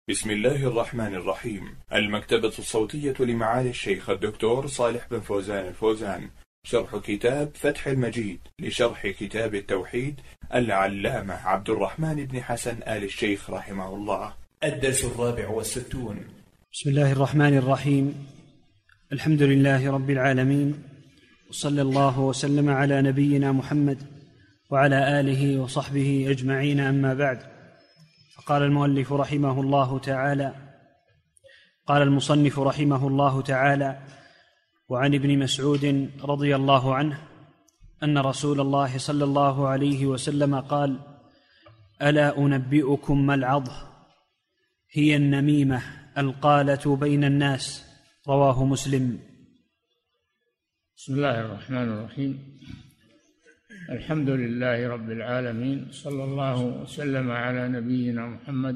بسم الله الرحمن الرحيم. المكتبة الصوتية لمعالي الشيخ الدكتور صالح بن فوزان الفوزان، شرح كتاب فتح المجيد لشرح كتاب التوحيد العلامة عبد الرحمن بن حسن آل الشيخ رحمه الله. الدرس 64. بسم الله الرحمن الرحيم. الحمد لله رب العالمين، وصلى الله وسلم على نبينا محمد وعلى آله وصحبه أجمعين، أما بعد. فقال المؤلف رحمه الله تعالى: قال المصنف رحمه الله تعالى: وعن ابن مسعود رضي الله عنه أن رسول الله صلى الله عليه وسلم قال: ألا أنبئكم ما العضه؟ هي النميمة القالة بين الناس. رواه مسلم. بسم الله الرحمن الرحيم. الحمد لله رب العالمين، صلى الله وسلم على نبينا محمد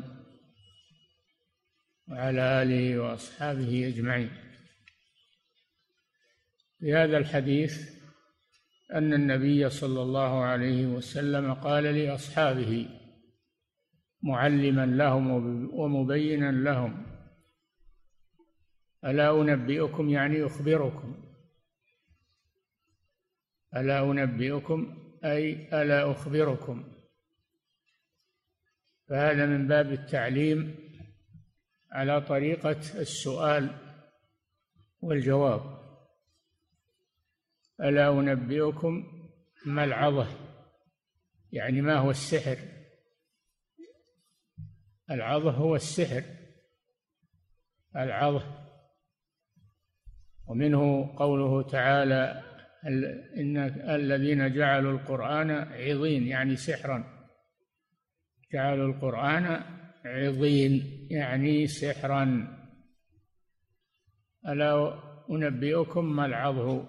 وعلى آله وأصحابه أجمعين. في هذا الحديث أن النبي صلى الله عليه وسلم قال لأصحابه معلما لهم ومبينا لهم: ألا أنبئكم، يعني أخبركم. ألا أنبئكم أي ألا أخبركم، فهذا من باب التعليم على طريقة السؤال والجواب. ألا أنبئكم ما العضه، يعني ما هو السحر. العضه هو السحر، العضه. ومنه قوله تعالى: إن الذين جعلوا القرآن عضين، يعني سحرا. جعلوا القرآن عضين يعني سحرا. ألا أنبئكم ما العضه؟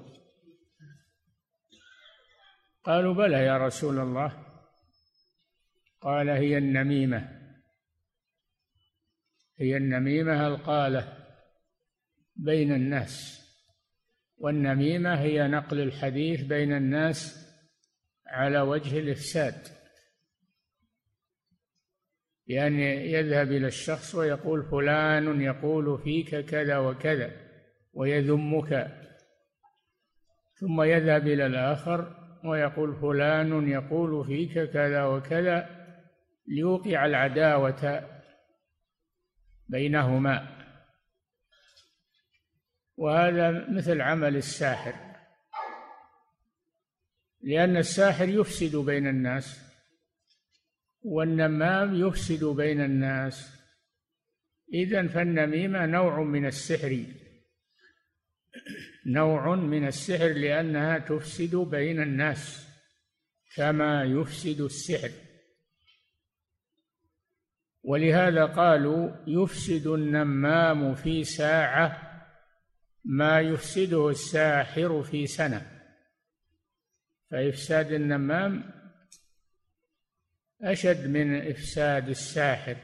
قالوا: بلى يا رسول الله. قال: هي النميمة. هي النميمة القالة بين الناس. والنميمة هي نقل الحديث بين الناس على وجه الإفساد، يعني يذهب إلى الشخص ويقول: فلان يقول فيك كذا وكذا ويذمك، ثم يذهب إلى الآخر ويقول: فلان يقول فيك كذا وكذا، ليوقع العداوة بينهما. وهذا مثل عمل الساحر، لأن الساحر يفسد بين الناس، والنمام يفسد بين الناس. إذن فالنميمة نوع من السحر، نوع من السحر، لأنها تفسد بين الناس كما يفسد السحر. ولهذا قالوا: يفسد النمام في ساعة ما يفسده الساحر في سنة. فإفساد النمام أشد من إفساد الساحر،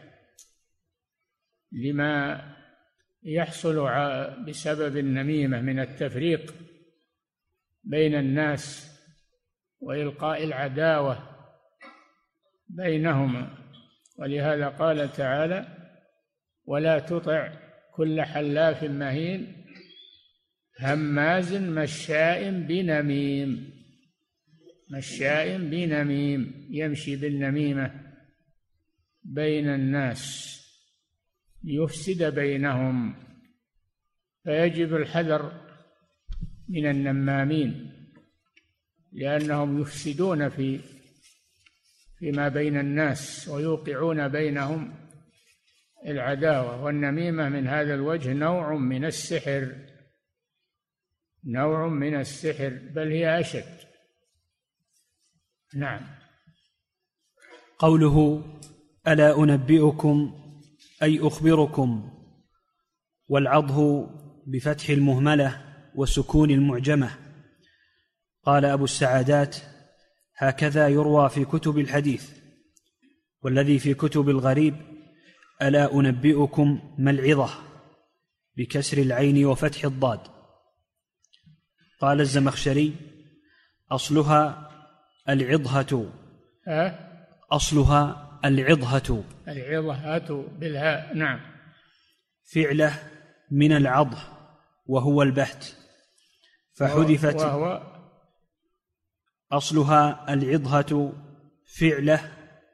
لما يحصل بسبب النميمة من التفريق بين الناس وإلقاء العداوة بينهما. ولهذا قال تعالى: ولا تطع كل حلاف مهين هماز مشاء بنميم. مشاء بنميم، يمشي بالنميمة بين الناس يفسد بينهم. فيجب الحذر من النمامين، لأنهم يفسدون فيما بين الناس ويوقعون بينهم العداوة. والنميمة من هذا الوجه نوع من السحر، نوع من السحر، بل هي أشد. نعم. قوله: ألا أنبئكم أي أخبركم، والعضه بفتح المهملة وسكون المعجمة. قال أبو السعادات: هكذا يروى في كتب الحديث، والذي في كتب الغريب: ألا أنبئكم ما العظة، بكسر العين وفتح الضاد. قال الزمخشري: أصلها العضهة، أصلها العضهة. العضهة بالهاء. نعم. فعله من العضه وهو البهت، فحذفت وهو أصلها العضهة، فعله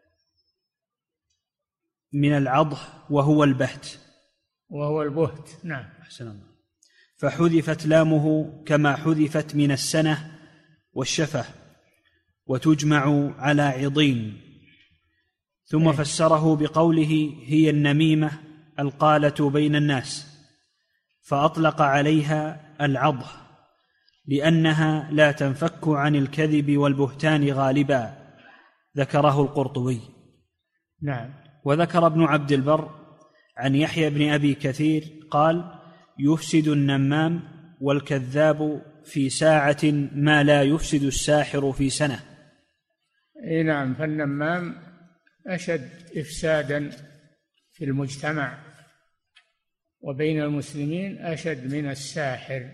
من العضه وهو البهت وهو البهت. نعم. أحسن الله. فحذفت لامه كما حذفت من السنة والشفة، وتجمع على عضين. ثم فسره بقوله هي النميمة القالة بين الناس، فأطلق عليها العضه لأنها لا تنفك عن الكذب والبهتان غالبا، ذكره القرطبي. نعم. وذكر ابن عبد البر عن يحيى بن أبي كثير قال يفسد النمام والكذاب في ساعة ما لا يفسد الساحر في سنة. نعم. فالنمام أشد إفسادا في المجتمع وبين المسلمين أشد من الساحر.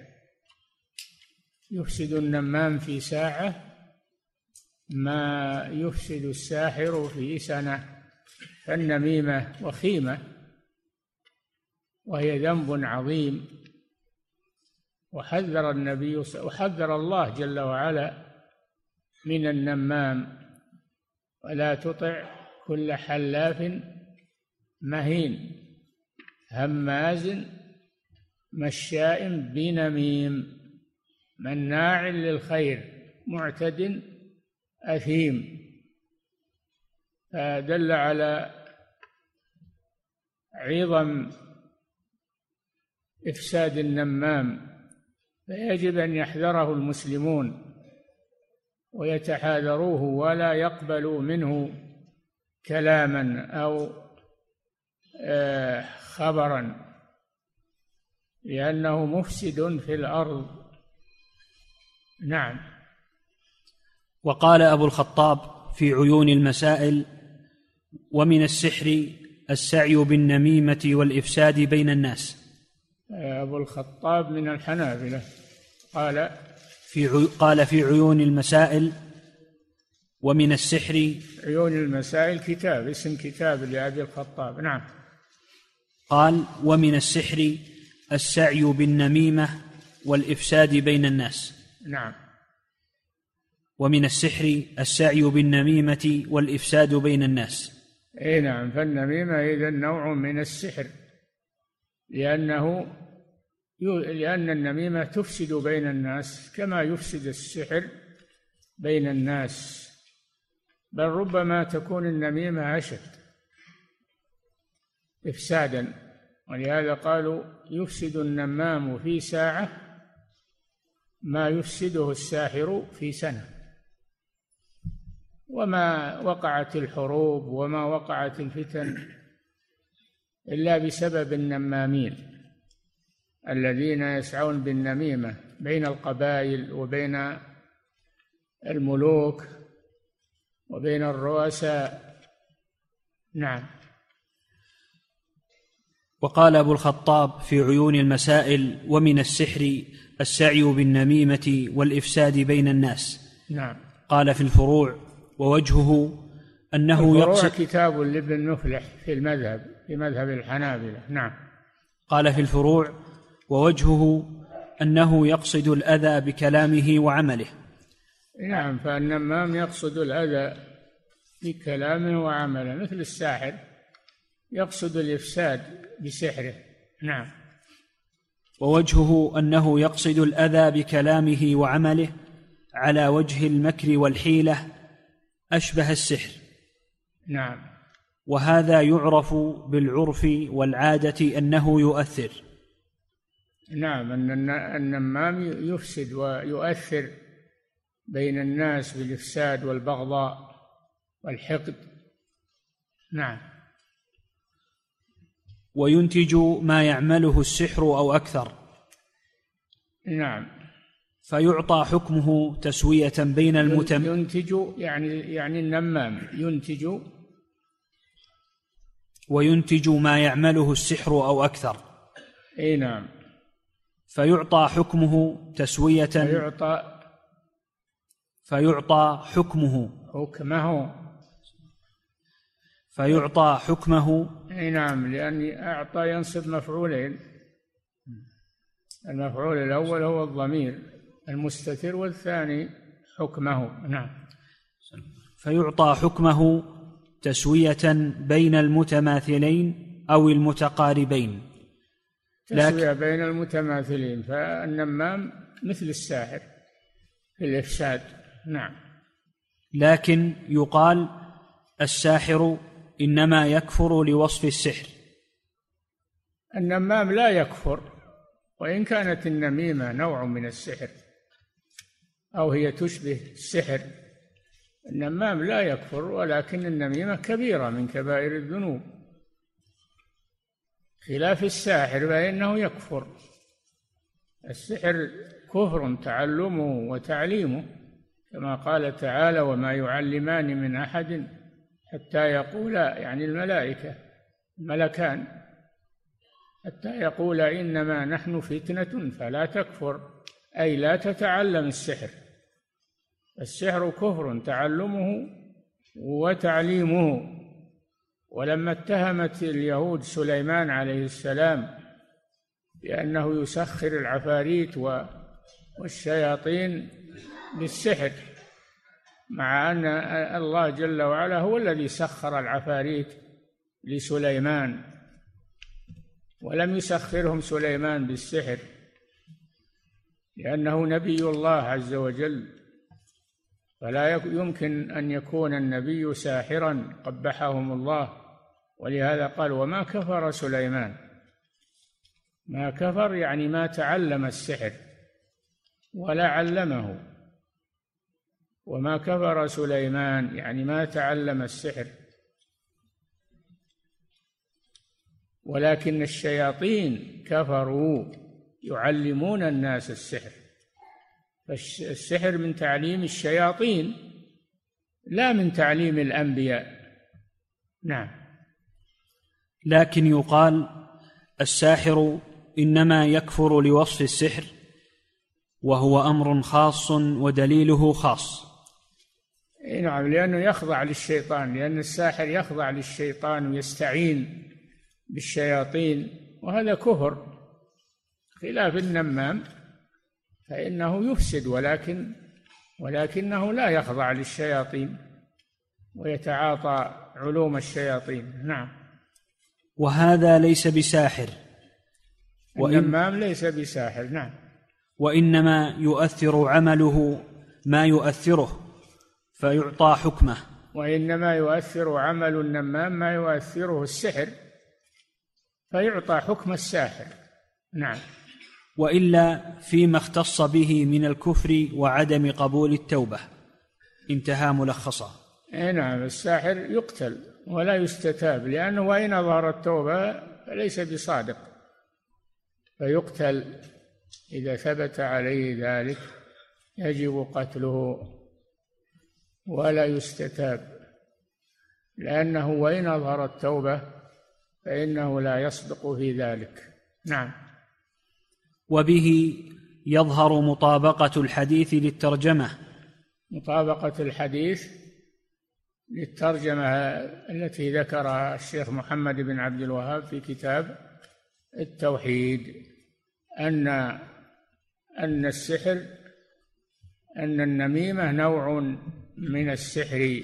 يفسد النمام في ساعة ما يفسد الساحر في سنة. فالنميمة وخيمة، وهي ذنب عظيم، وحذر الله جل وعلا من النمام. ولا تطع كل حلاف مهين هماز مشاء بنميم مناع للخير معتد أثيم. فدل على عظم إفساد النمام، فيجب أن يحذره المسلمون ويتحاذروه ولا يقبلوا منه كلاما أو خبرا، لأنه مفسد في الأرض. نعم. وقال أبو الخطاب في عيون المسائل ومن السحر السعي بالنميمة والإفساد بين الناس. أبو الخطاب من الحنابلة قال في عيون المسائل ومن السحر. عيون المسائل كتاب، اسم كتاب لأبي الخطاب. نعم. قال ومن السحر السعي بالنميمة والإفساد بين الناس. نعم. ومن السحر السعي بالنميمة والإفساد بين الناس. نعم. فالنميمة إذن نوع من السحر، لأن النميمة تفسد بين الناس كما يفسد السحر بين الناس، بل ربما تكون النميمة أشد إفسادا. ولهذا قالوا يفسد النمام في ساعة ما يفسده الساحر في سنة. وما وقعت الحروب وما وقعت الفتن إلا بسبب النمامين الذين يسعون بالنميمة بين القبائل وبين الملوك وبين الرؤساء. نعم. وقال أبو الخطاب في عيون المسائل ومن السحر السعي بالنميمة والإفساد بين الناس. نعم. قال في الفروع ووجهه أنه يقصد كتاب لابن مفلح في مذهب الحنابلة. نعم. قال في الفروع ووجهه أنه يقصد الأذى بكلامه وعمله. نعم. فالنمام يقصد الأذى بكلامه وعمله، مثل الساحر يقصد الإفساد بسحره. نعم. ووجهه أنه يقصد الأذى بكلامه وعمله على وجه المكر والحيلة أشبه السحر. نعم. وهذا يعرف بالعرف والعادة أنه يؤثر. نعم. أن النمام يفسد ويؤثر بين الناس بالإفساد والبغضاء والحقد. نعم. وينتج ما يعمله السحر أو أكثر. نعم. فيعطى حكمه تسوية بين ينتج يعني النمام ينتج. وينتج ما يعمله السحر أو أكثر. نعم. فيعطى حكمه تسوية. فيعطى حكمه فيعطى حكمه. نعم، لأن أعطى ينصب مفعولين، المفعول الأول هو الضمير المستتر والثاني حكمه. نعم. فيعطى حكمه تسوية بين المتماثلين أو المتقاربين. تسوية بين المتماثلين، فالنمام مثل الساحر في الإفساد. نعم. لكن يقال الساحر إنما يكفر لوصف السحر. النمام لا يكفر، وإن كانت النميمة نوع من السحر أو هي تشبه السحر. النمام لا يكفر، ولكن النميمة كبيرة من كبائر الذنوب، خلاف الساحر فإنه يكفر. السحر كفر تعلمه وتعليمه، كما قال تعالى: وما يعلمان من أحد حتى يقولا، يعني الملائكة الملكان، حتى يقولا إنما نحن فتنة فلا تكفر، أي لا تتعلم السحر. السحر كفر تعلمه وتعليمه. ولما اتهمت اليهود سليمان عليه السلام بأنه يسخر العفاريت والشياطين بالسحر، مع أن الله جل وعلا هو الذي سخر العفاريت لسليمان، ولم يسخرهم سليمان بالسحر، لأنه نبي الله عز وجل، فلا يمكن أن يكون النبي ساحرا قبحهم الله. ولهذا قال: وما كفر سليمان. ما كفر يعني ما تعلم السحر ولا علمه. وما كفر سليمان يعني ما تعلم السحر، ولكن الشياطين كفروا يعلمون الناس السحر. فالسحر من تعليم الشياطين لا من تعليم الأنبياء. نعم. لكن يقال الساحر إنما يكفر لوصف السحر، وهو أمر خاص ودليله خاص. نعم، لأنه يخضع للشيطان، لأن الساحر يخضع للشيطان ويستعين بالشياطين، وهذا كفر، خلاف النمام فإنه يفسد، ولكنه لا يخضع للشياطين ويتعاطى علوم الشياطين. نعم. وهذا ليس بساحر، النمام ليس بساحر. نعم. وإنما يؤثر عمله ما يؤثره فيعطى حكمه. وإنما يؤثر عمل النمام ما يؤثره السحر فيعطى حكم الساحر. نعم. وإلا فيما اختص به من الكفر وعدم قبول التوبة. انتهى ملخصا. نعم، الساحر يقتل ولا يستتاب، لأنه وإن أظهر التوبة فليس بصادق، فيقتل إذا ثبت عليه ذلك، يجب قتله ولا يستتاب، لأنه وإن أظهر التوبة فإنه لا يصدق في ذلك. نعم. وبه يظهر مطابقة الحديث للترجمة. مطابقة الحديث للترجمة التي ذكرها الشيخ محمد بن عبد الوهاب في كتاب التوحيد، أن السحر، أن النميمة نوع من السحر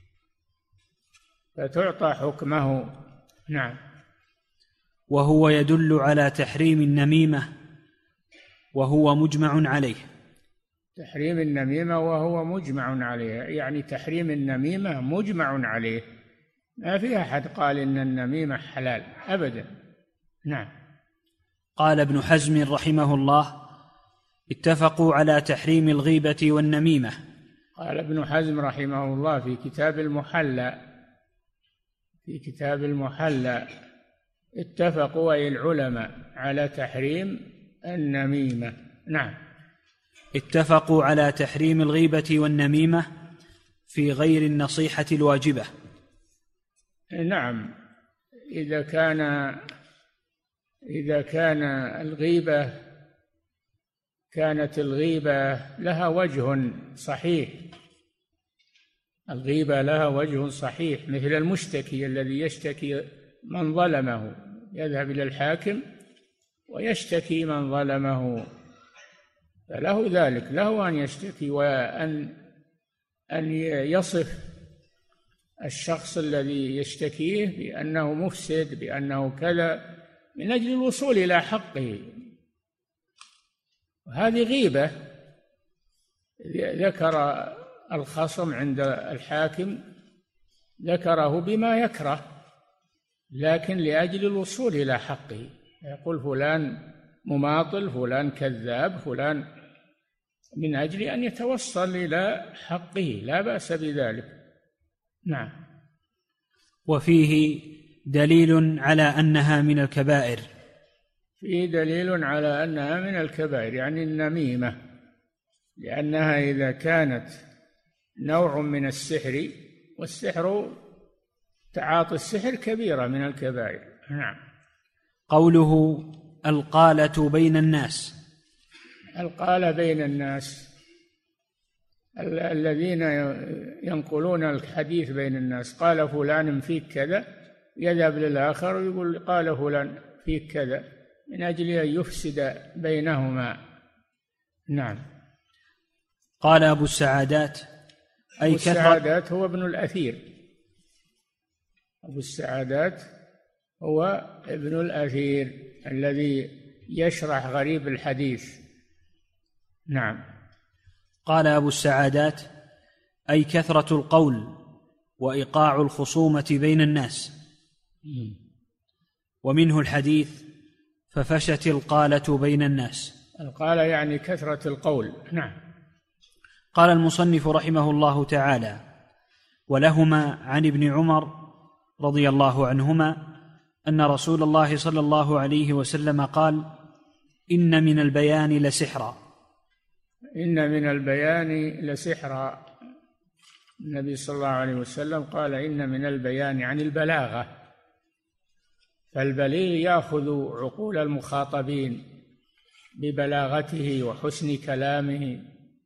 فتعطى حكمه. نعم. وهو يدل على تحريم النميمة وهو مجمع عليه. تحريم النميمة وهو مجمع عليه، يعني تحريم النميمة مجمع عليه، ما في أحد قال إن النميمة حلال أبدا. نعم. قال ابن حزم رحمه الله: اتفقوا على تحريم الغيبة والنميمة. قال ابن حزم رحمه الله في كتاب المحلى اتفقوا أي العلماء على تحريم النميمة. نعم. اتفقوا على تحريم الغيبة والنميمة في غير النصيحة الواجبة. نعم، إذا كان الغيبة كانت الغيبة لها وجه صحيح، الغيبة لها وجه صحيح، مثل المشتكي الذي يشتكي من ظلمه، يذهب إلى الحاكم ويشتكي من ظلمه، فله ذلك، له أن يشتكي وأن يصف الشخص الذي يشتكيه بأنه مفسد، بأنه كذا، من أجل الوصول إلى حقه. وهذه غيبة. ذكر الخصم عند الحاكم، ذكره بما يكره، لكن لأجل الوصول إلى حقه، يقول فلان مماطل، فلان كذاب، فلان، من أجل أن يتوصل إلى حقه، لا بأس بذلك. نعم. وفيه دليل على أنها من الكبائر. فيه دليل على أنها من الكبائر، يعني النميمة، لأنها إذا كانت نوع من السحر، والسحر، تعاطي السحر كبيرة من الكبائر. نعم. قوله القالة بين الناس. القالة بين الناس الذين ينقلون الحديث بين الناس، قال فلان فيك كذا، يذهب للآخر ويقول قال فلان فيك كذا، من أجل أن يفسد بينهما. نعم. قال أبو السعادات أي كثرة. أبو السعادات هو ابن الأثير. أبو السعادات هو ابن الأثير الذي يشرح غريب الحديث. نعم. قال أبو السعادات أي كثرة القول وإيقاع الخصومة بين الناس. ومنه الحديث ففشت القالة بين الناس. القالة يعني كثرة القول. نعم. قال المصنف رحمه الله تعالى: ولهما عن ابن عمر رضي الله عنهما أن رسول الله صلى الله عليه وسلم قال: إن من البيان لسحرا. إن من البيان لسحرا. النبي صلى الله عليه وسلم قال إن من البيان عن البلاغة، فالبليغ يأخذ عقول المخاطبين ببلاغته وحسن كلامه،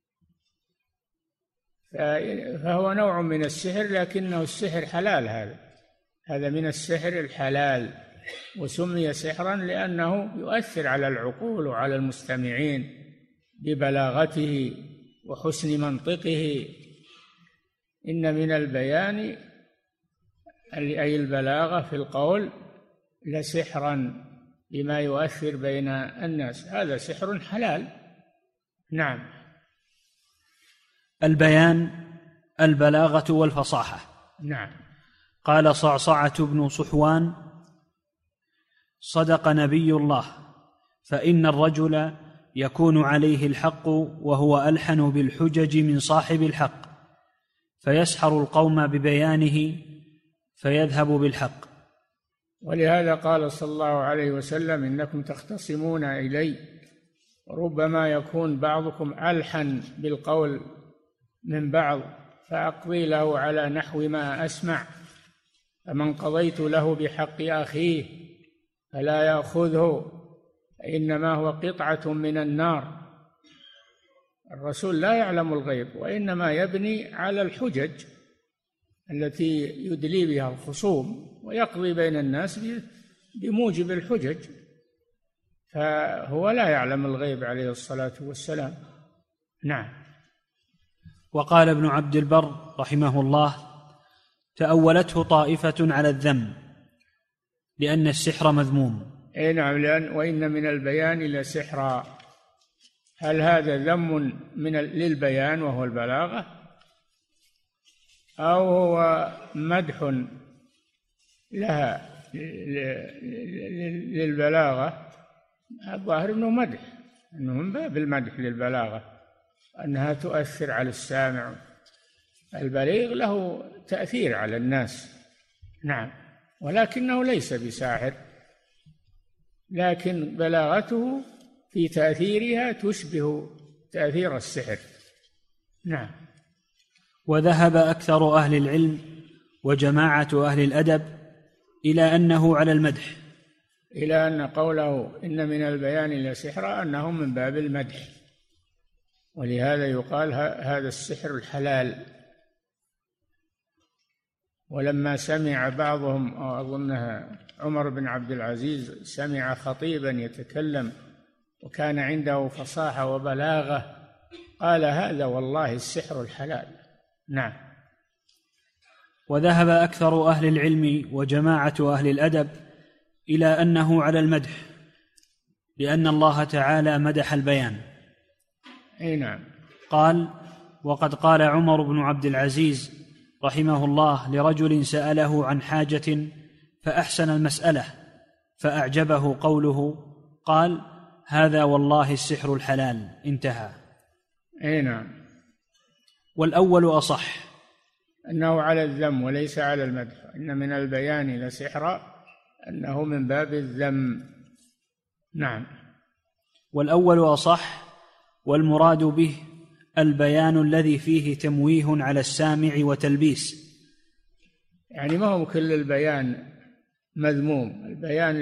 فهو نوع من السحر، لكنه السحر حلال. هذا من السحر الحلال، وسمي سحرا لأنه يؤثر على العقول وعلى المستمعين ببلاغته وحسن منطقه. إن من البيان أي البلاغة في القول لسحرا بما يؤثر بين الناس، هذا سحر حلال. نعم. البيان البلاغة والفصاحة. نعم. قال صعصعة بن صحوان: صدق نبي الله، فإن الرجل يكون عليه الحق وهو ألحن بالحجج من صاحب الحق، فيسحر القوم ببيانه فيذهب بالحق. ولهذا قال صلى الله عليه وسلم: إنكم تختصمون إلي، وربما يكون بعضكم ألحن بالقول من بعض، فأقضي له على نحو ما أسمع، فمن قضيت له بحق أخيه فلا يأخذه، إنما هو قطعة من النار. الرسول لا يعلم الغيب، وإنما يبني على الحجج التي يدلي بها الخصوم، ويقضي بين الناس بموجب الحجج، فهو لا يعلم الغيب عليه الصلاة والسلام. نعم. وقال ابن عبد البر رحمه الله: تأولته طائفة على الذم لأن السحر مذموم. أي نعم، وإن من البيان لسحرا. هل هذا ذم للبيان وهو البلاغة، أو هو مدح لها للبلاغة؟ الظاهر أنه مدح، أنه من باب المدح للبلاغة، أنها تؤثر على السامع. البليغ له تأثير على الناس. نعم. ولكنه ليس بساحر، لكن بلاغته في تأثيرها تشبه تأثير السحر. نعم. وذهب أكثر أهل العلم وجماعة أهل الأدب إلى أنه على المدح، إلى أن قوله إن من البيان لسحرا أنه من باب المدح، ولهذا يقال هذا السحر الحلال. ولما سمع بعضهم أظنها عمر بن عبد العزيز سمع خطيبا يتكلم وكان عنده فصاحة وبلاغة قال هذا والله السحر الحلال. نعم. وذهب أكثر أهل العلم وجماعة أهل الأدب إلى أنه على المدح، لأن الله تعالى مدح البيان. أي نعم. قال: وقد قال عمر بن عبد العزيز رحمه الله لرجل سأله عن حاجة فأحسن المسألة فأعجبه قوله، قال: هذا والله السحر الحلال. انتهى. أي نعم. والأول أصح، أنه على الذم وليس على المدح. إن من البيان لسحرا، أنه من باب الذم. نعم. والأول أصح، والمراد به البيان الذي فيه تمويه على السامع وتلبيس. يعني ما هو كل البيان مذموم، البيان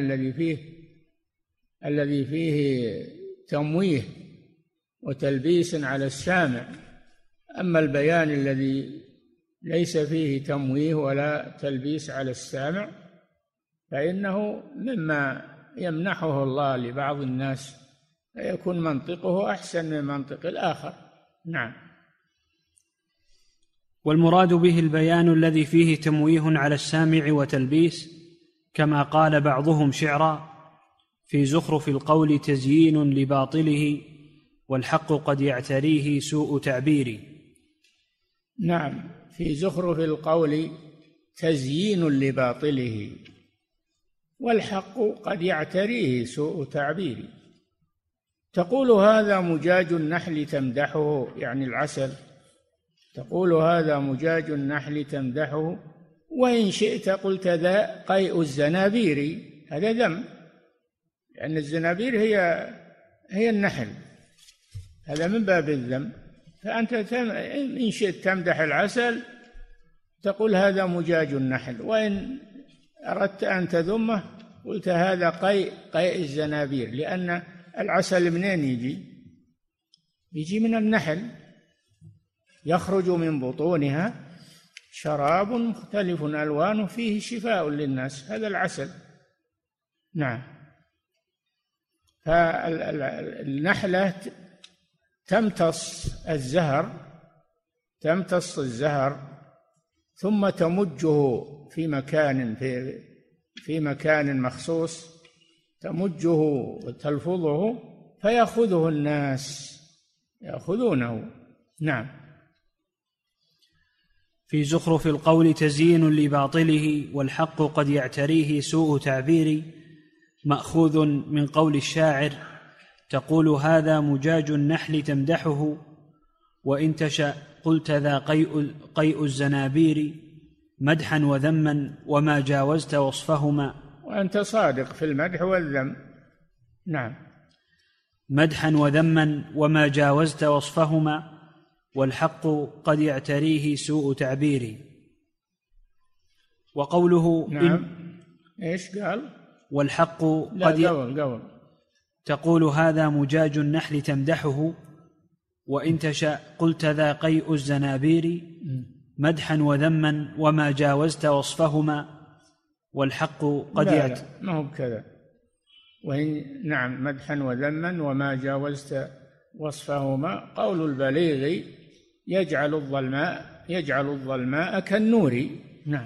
الذي فيه تمويه وتلبيس على السامع. أما البيان الذي ليس فيه تمويه ولا تلبيس على السامع فإنه مما يمنحه الله لبعض الناس، فيكون منطقه أحسن من منطق الآخر. نعم. والمراد به البيان الذي فيه تمويه على السامع وتلبيس، كما قال بعضهم شعرا: في زخرف القول تزيين لباطله والحق قد يعتريه سوء تعبير. نعم، في زخرف القول تزيين لباطله والحق قد يعتريه سوء تعبير. تقول هذا مجاج النحل تمدحه، يعني العسل، تقول هذا مجاج النحل تمدحه، وإن شئت قلت ذا قيء الزنابير. هذا ذم، لأن الزنابير هي النحل، هذا من باب الذم. فأنت إن شئت تمدح العسل تقول هذا مجاج النحل، وإن أردت أن تذمه قلت هذا قيء الزنابير، لأن العسل منين يجي من النحل، يخرج من بطونها شراب مختلف ألوانه فيه شفاء للناس، هذا العسل. نعم. فالنحلة تمتص الزهر ثم تمجه في مكان مخصوص، تمجه وتلفظه فيأخذه الناس، يأخذونه. نعم. في زخرف القول تزيين لباطله والحق قد يعتريه سوء تعبير، مأخوذ من قول الشاعر: تقول هذا مجاج النحل تمدحه، وإن تشأ قلت ذا قيء الزنابير، مدحا وذما وما جاوزت وصفهما. وأنت صادق في المدح والذم. نعم. مدحا وذما وما جاوزت وصفهما، والحق قد يعتريه سوء تعبير. وقوله نعم. إيش قال؟ والحق قول تقول هذا مجاج النحل تمدحه، وإن تشأ قلت ذا قيء الزنابير، مدحا وذما وما جاوزت وصفهما، والحق قد لا ما هو بكذا. نعم، مدحا وذما وما جاوزت وصفهما. قول البليغ يجعل الظلماء كالنور. نعم.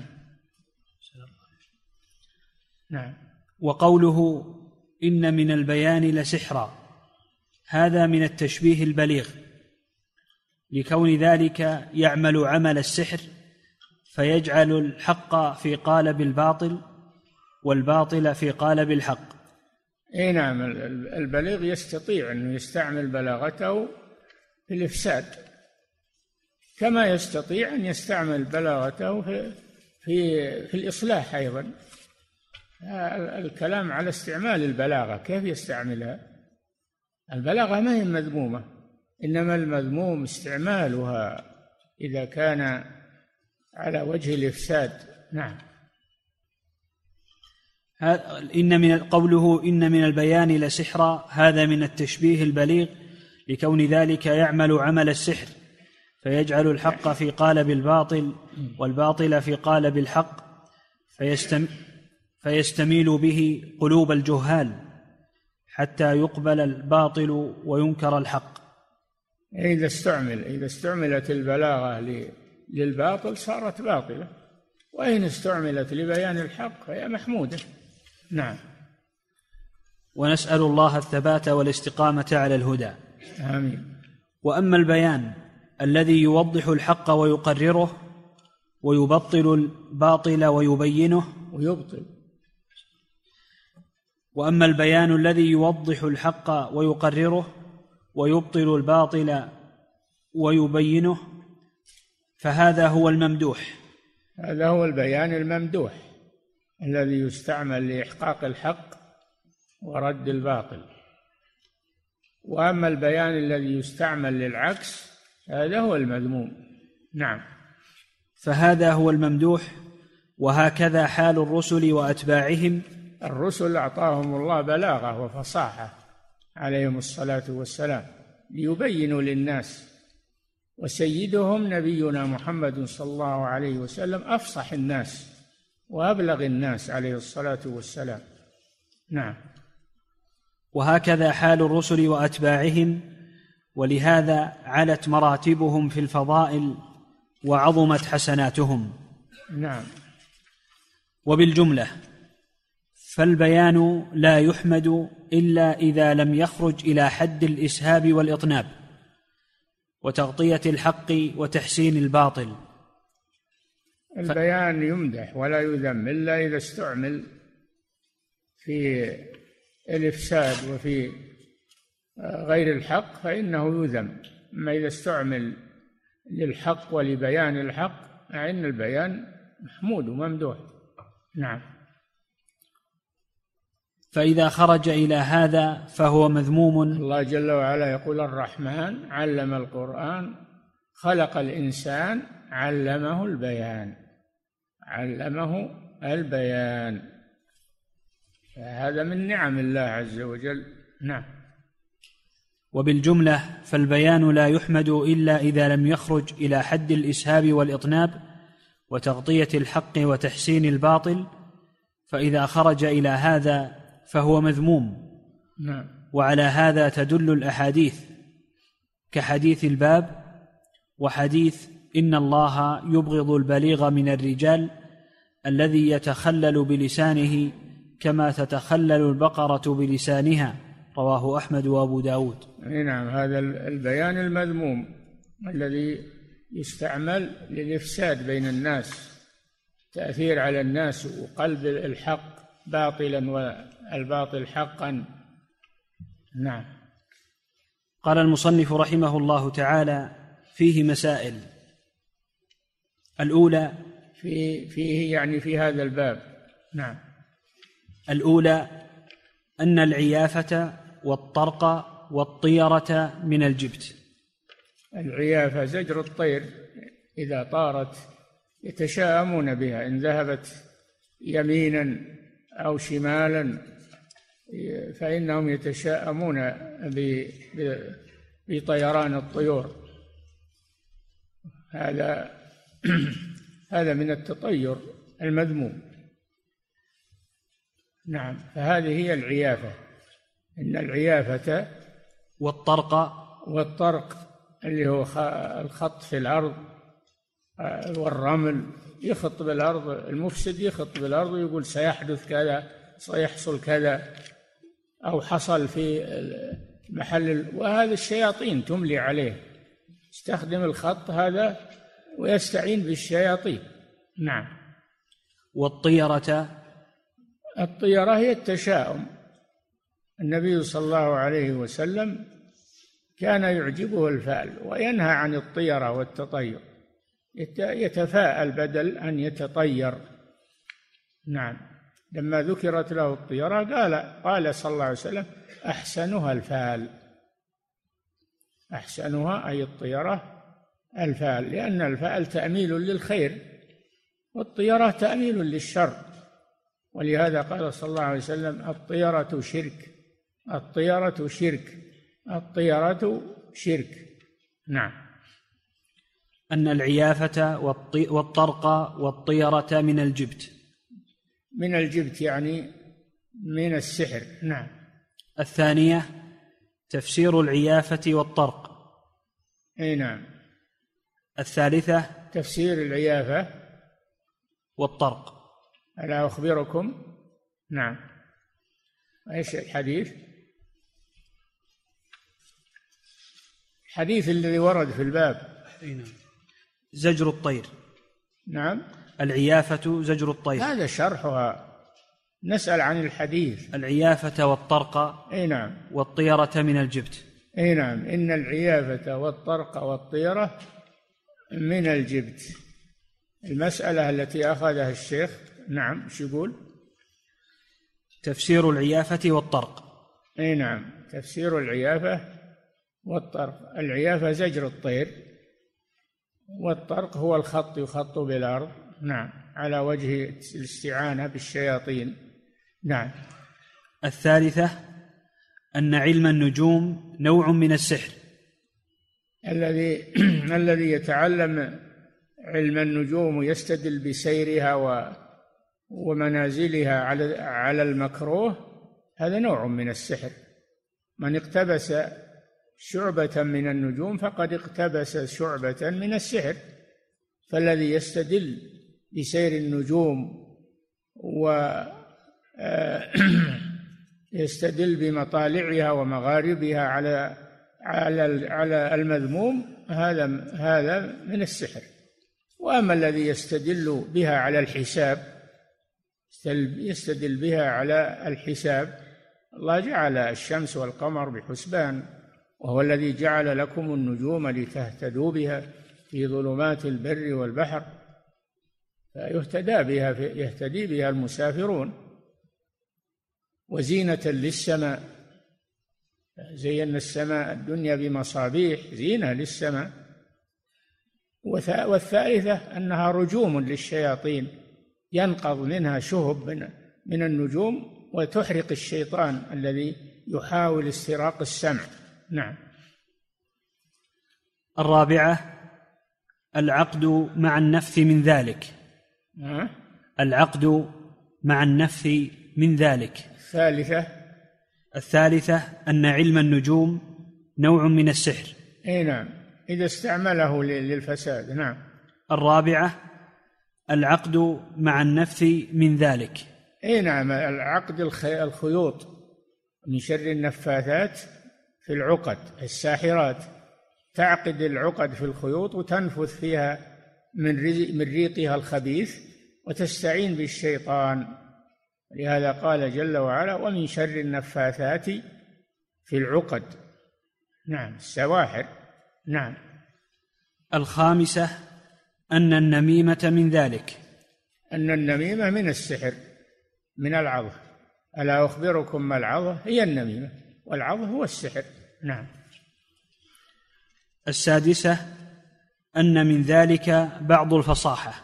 نعم. وقوله إن من البيان لسحرا، هذا من التشبيه البليغ، لكون ذلك يعمل عمل السحر، فيجعل الحق في قالب الباطل والباطل في قالب الحق. اي نعم. البليغ يستطيع أن يستعمل بلاغته في الإفساد، كما يستطيع أن يستعمل بلاغته في الإصلاح أيضا. الكلام على استعمال البلاغة، كيف يستعملها. البلاغة ما هي مذمومة، إنما المذموم استعمالها إذا كان على وجه الإفساد. نعم. قوله إن من البيان لسحرا، هذا من التشبيه البليغ، لكون ذلك يعمل عمل السحر، فيجعل الحق في قالب الباطل والباطل في قالب الحق فيستميل به قلوب الجهال حتى يقبل الباطل وينكر الحق. إذا استعملت البلاغة للباطل صارت باطلة، وإن استعملت لبيان الحق فهي محمودة. نعم. ونسأل الله الثبات والاستقامة على الهدى. آمين. وأما البيان الذي يوضح الحق ويقرره ويبطل الباطل ويبينه وأما البيان الذي يوضح الحق ويقرره ويبطل الباطل ويبينه فهذا هو الممدوح. هذا هو البيان الممدوح الذي يستعمل لإحقاق الحق ورد الباطل. وأما البيان الذي يستعمل للعكس هذا هو المذموم. نعم. فهذا هو الممدوح. وهكذا حال الرسل وأتباعهم. الرسل أعطاهم الله بلاغة وفصاحة عليهم الصلاة والسلام ليبينوا للناس، وسيدهم نبينا محمد صلى الله عليه وسلم أفصح الناس وأبلغ الناس عليه الصلاة والسلام. نعم. وهكذا حال الرسل وأتباعهم، ولهذا علت مراتبهم في الفضائل وعظمت حسناتهم. نعم. وبالجملة فالبيان لا يحمد إلا إذا لم يخرج إلى حد الإسهاب والإطناب وتغطية الحق وتحسين الباطل. البيان يمدح ولا يذم إلا إذا استعمل في الإفساد وفي غير الحق فإنه يذم. أما إذا استعمل للحق ولبيان الحق فإن البيان محمود وممدوح. نعم. فإذا خرج إلى هذا فهو مذموم. الله جل وعلا يقول: الرحمن علم القرآن خلق الإنسان علمه البيان. علمه البيان، هذا من نعم الله عز وجل. نعم. وبالجملة فالبيان لا يحمد إلا إذا لم يخرج إلى حد الإسهاب والإطناب وتغطية الحق وتحسين الباطل، فإذا خرج إلى هذا فهو مذموم. نعم. وعلى هذا تدل الأحاديث كحديث الباب وحديث إن الله يبغض البليغ من الرجال الذي يتخلل بلسانه كما تتخلل البقرة بلسانها، رواه أحمد وأبو داود. نعم. هذا البيان المذموم الذي يستعمل للإفساد بين الناس، تأثير على الناس وقلب الحق باطلا والباطل حقا. نعم. قال المصنف رحمه الله تعالى: فيه مسائل. الأولى فيه يعني في هذا الباب. نعم. الأولى أن العيافة والطرق والطيرة من الجبت. العيافة زجر الطير إذا طارت، يتشاءمون بها إن ذهبت يمينا أو شمالا فإنهم يتشاءمون بطيران الطيور. هذا من التطير المذموم. نعم. فهذه هي العيافة. إن العيافة والطرق اللي هو الخط في الأرض والرمل، يخط بالأرض، المفسد يخط بالأرض ويقول سيحدث كذا، سيحصل كذا، أو حصل في محل، وهذا الشياطين تملي عليه، يستخدم الخط هذا ويستعين بالشياطين. نعم. والطيرة هي التشاؤم. النبي صلى الله عليه وسلم كان يعجبه الفأل وينهى عن الطيرة والتطير، يتفاءل بدل أن يتطير. نعم. لما ذكرت له الطيرة قال صلى الله عليه وسلم: أحسنها الفأل. أحسنها أي الطيرة الفأل، لأن الفأل تأميل للخير والطيرة تأميل للشر، ولهذا قال صلى الله عليه وسلم: الطيرة شرك، الطيرة شرك، الطيرة شرك. نعم. أن العيافة والطرق والطيرة من الجبت. من الجبت يعني من السحر. نعم. الثانية تفسير العيافة والطرق. أي نعم. الثالثة تفسير العيافة والطرق. ألا أخبركم. نعم. إيش الحديث؟ الحديث الذي ورد في الباب. زجر الطير. نعم. العيافة زجر الطير، هذا شرحها. نسأل عن الحديث. العيافة والطرق. أي نعم. والطيرة من الجبت. أي نعم. إن العيافة والطرق والطيرة من الجبت. المسألة التي أخذها الشيخ. نعم. شو يقول؟ تفسير العيافة والطرق. أي نعم. تفسير العيافة والطرق. العيافة زجر الطير، والطرق هو الخط يخط بالأرض. نعم. على وجه الاستعانة بالشياطين. نعم. الثالثة أن علم النجوم نوع من السحر. الذي يتعلم علم النجوم ويستدل بسيرها ومنازلها على المكروه، هذا نوع من السحر. من اقتبس شعبة من النجوم فقد اقتبس شعبة من السحر. فالذي يستدل بسير النجوم ويستدل بمطالعها ومغاربها على المذموم، هذا من السحر. وأما الذي يستدل بها على الحساب، يستدل بها على الحساب، الله جعل الشمس والقمر بحسبان، وهو الذي جعل لكم النجوم لتهتدوا بها في ظلمات البر والبحر، يهتدي بها المسافرون. وزينة للسماء، زينا السماء الدنيا بمصابيح، زينة للسماء. والثالثة أنها رجوم للشياطين، ينقض منها شهب من النجوم وتحرق الشيطان الذي يحاول استراق السمع. نعم. الرابعة العقد مع النفث من ذلك. العقد مع النفث من ذلك. الثالثة أن علم النجوم نوع من السحر. أي نعم، إذا استعمله للفساد. نعم. الرابعة العقد مع النفث من ذلك. أي نعم، العقد الخيوط من شر النفاثات في العقد. الساحرات تعقد العقد في الخيوط وتنفث فيها من ريقها الخبيث وتستعين بالشيطان. لهذا قال جل وعلا: ومن شر النفاثات في العقد. نعم، السواحر. نعم. الخامسة أن النميمة من ذلك. أن النميمة من السحر، من العظة. ألا أخبركم ما العظة؟ هي النميمة، والعظة هو السحر. نعم. السادسة أن من ذلك بعض الفصاحة.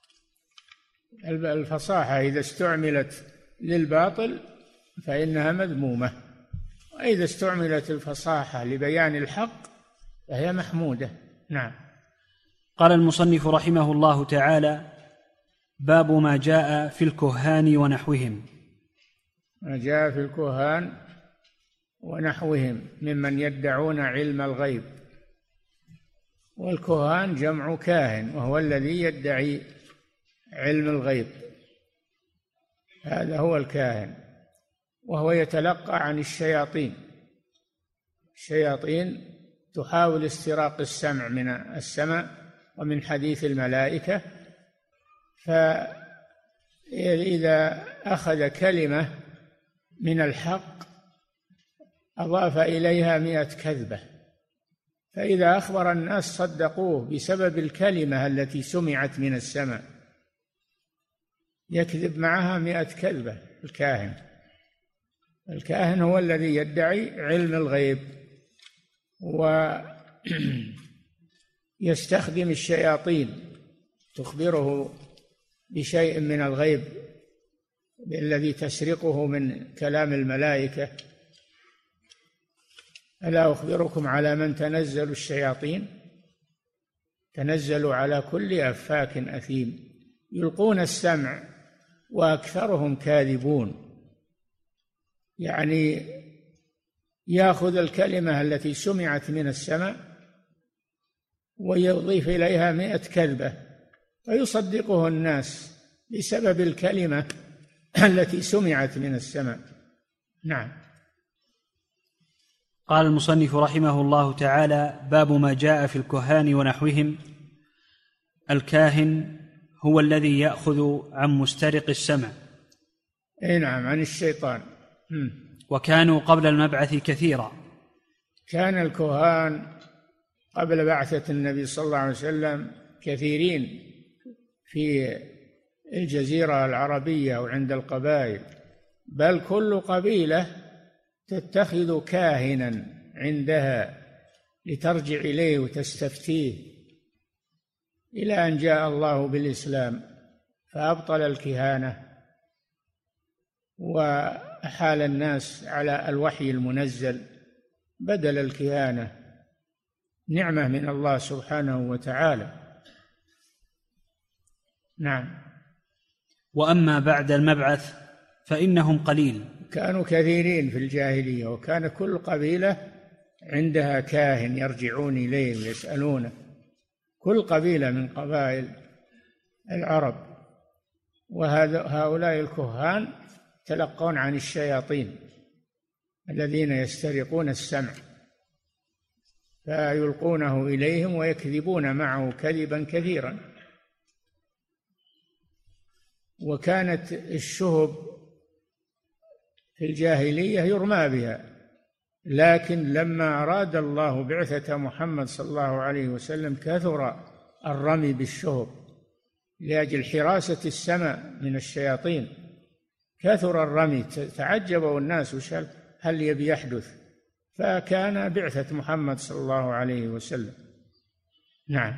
الفصاحة إذا استعملت للباطل فإنها مذمومة، وإذا استعملت الفصاحة لبيان الحق فهي محمودة. نعم. قال المصنف رحمه الله تعالى: باب ما جاء في الكهان ونحوهم. ما جاء في الكهان ونحوهم ممن يدعون علم الغيب. والكهان جمع كاهن، وهو الذي يدعي علم الغيب، هذا هو الكاهن. وهو يتلقى عن الشياطين. الشياطين تحاول استراق السمع من السماء ومن حديث الملائكة، فإذا أخذ كلمة من الحق أضاف إليها 100 كذبة، فإذا أخبر الناس صدقوه بسبب الكلمة التي سمعت من السماء، يكذب معها 100 كذبة. الكاهن هو الذي يدعي علم الغيب، ويستخدم الشياطين تخبره بشيء من الغيب الذي تسرقه من كلام الملائكة. ألا أخبركم على من تنزل الشياطين؟ تنزل على كل أفاك أثيم يلقون السمع وأكثرهم كاذبون. يعني يأخذ الكلمة التي سمعت من السماء ويضيف إليها 100 كذبة فيصدقه الناس بسبب الكلمة التي سمعت من السماء. نعم. قال المصنف رحمه الله تعالى: باب ما جاء في الكهان ونحوهم. الكاهن هو الذي يأخذ عن مسترق السمع. نعم، عن الشيطان. وكانوا قبل المبعث كثيرا. كان الكهان قبل بعثة النبي صلى الله عليه وسلم كثيرين في الجزيرة العربية وعند القبائل، بل كل قبيلة تتخذ كاهنا عندها لترجع إليه وتستفتيه، إلى أن جاء الله بالإسلام فأبطل الكهانة وأحال الناس على الوحي المنزل بدل الكهانة، نعمة من الله سبحانه وتعالى. نعم. وأما بعد المبعث فإنهم قليل. كانوا كثيرين في الجاهلية، وكان كل قبيلة عندها كاهن يرجعون إليه ويسألونه، كل قبيلة من قبائل العرب. وهؤلاء الكهان تلقون عن الشياطين الذين يسترقون السمع فيلقونه إليهم ويكذبون معه كذبا كثيرا. وكانت الشهب في الجاهلية يرمى بها، لكن لما أراد الله بعثة محمد صلى الله عليه وسلم كثر الرمي بالشهب لأجل حراسة السماء من الشياطين، كثر الرمي، تعجبوا الناس وش هل يبي يحدث، فكان بعثة محمد صلى الله عليه وسلم. نعم.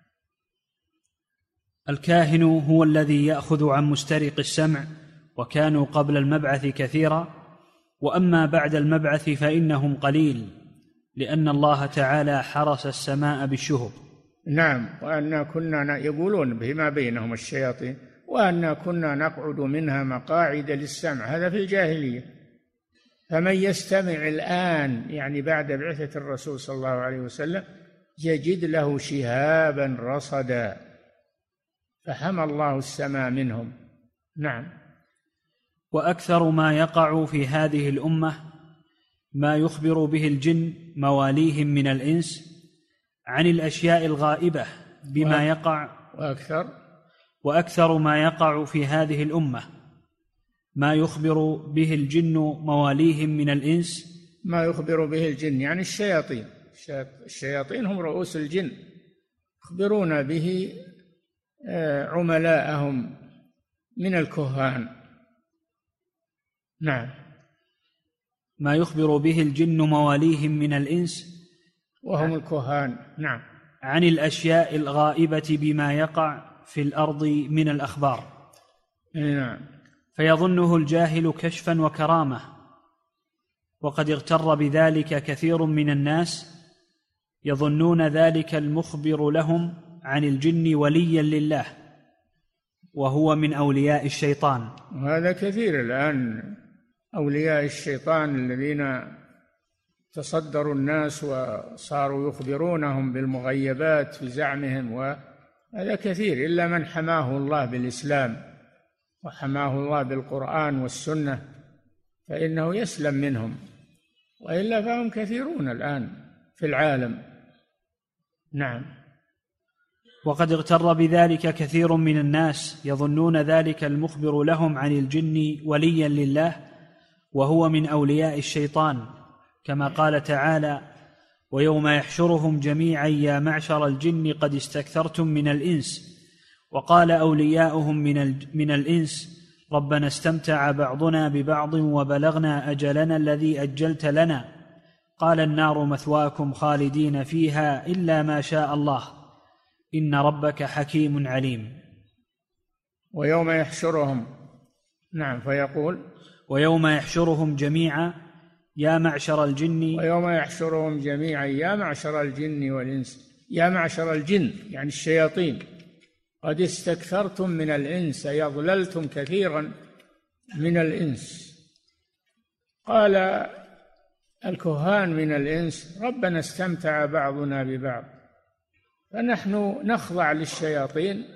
الكاهن هو الذي يأخذ عن مسترق السمع، وكانوا قبل المبعث كثيرا، وأما بعد المبعث فإنهم قليل، لأن الله تعالى حرس السماء بالشهب. نعم. وأنا كنا يقولون بما بينهم الشياطين وأنا كنا نقعد منها مقاعد للسمع، هذا في الجاهلية. فمن يستمع الآن يعني بعد بعثة الرسول صلى الله عليه وسلم يجد له شهابا رصدا، فحمى الله السماء منهم. نعم. وأكثر ما يقع في هذه الأمة ما يخبر به الجن مواليهم من الإنس عن الأشياء الغائبة بما يقع. وأكثر ما يقع في هذه الأمة ما يخبر به الجن مواليهم من الإنس. ما يخبر به الجن يعني الشياطين هم رؤوس الجن، يخبرون به عملاءهم من الكهان. نعم. ما يخبر به الجن مواليهم من الإنس وهم الكهان. نعم. عن الأشياء الغائبة بما يقع في الأرض من الأخبار. نعم. فيظنه الجاهل كشفا وكرامة، وقد اغتر بذلك كثير من الناس، يظنون ذلك المخبر لهم عن الجن وليا لله وهو من أولياء الشيطان. وهذا كثير الآن، أولياء الشيطان الذين تصدروا الناس وصاروا يخبرونهم بالمغيبات في زعمهم، وهذا كثير، إلا من حماه الله بالإسلام وحماه الله بالقرآن والسنة فإنه يسلم منهم، وإلا فهم كثيرون الآن في العالم. نعم. وقد اغتر بذلك كثير من الناس، يظنون ذلك المخبر لهم عن الجن وليا لله وهو من أولياء الشيطان، كما قال تعالى: ويوم يحشرهم جميعا يا معشر الجن قد استكثرتم من الإنس، وقال أولياؤهم من الإنس ربنا استمتع بعضنا ببعض وبلغنا أجلنا الذي أجلت لنا، قال النار مثواكم خالدين فيها إلا ما شاء الله إن ربك حكيم عليم. ويوم يحشرهم. نعم. فيقول ويوم يحشرهم جميعا يا معشر الجن. ويوم يحشرهم جميعا يا معشر الجن والإنس يا معشر الجن يعني الشياطين قد استكثرتم من الإنس أي أضللتم كثيرا من الإنس. قال الكهان من الإنس ربنا استمتع بعضنا ببعض، فنحن نخضع للشياطين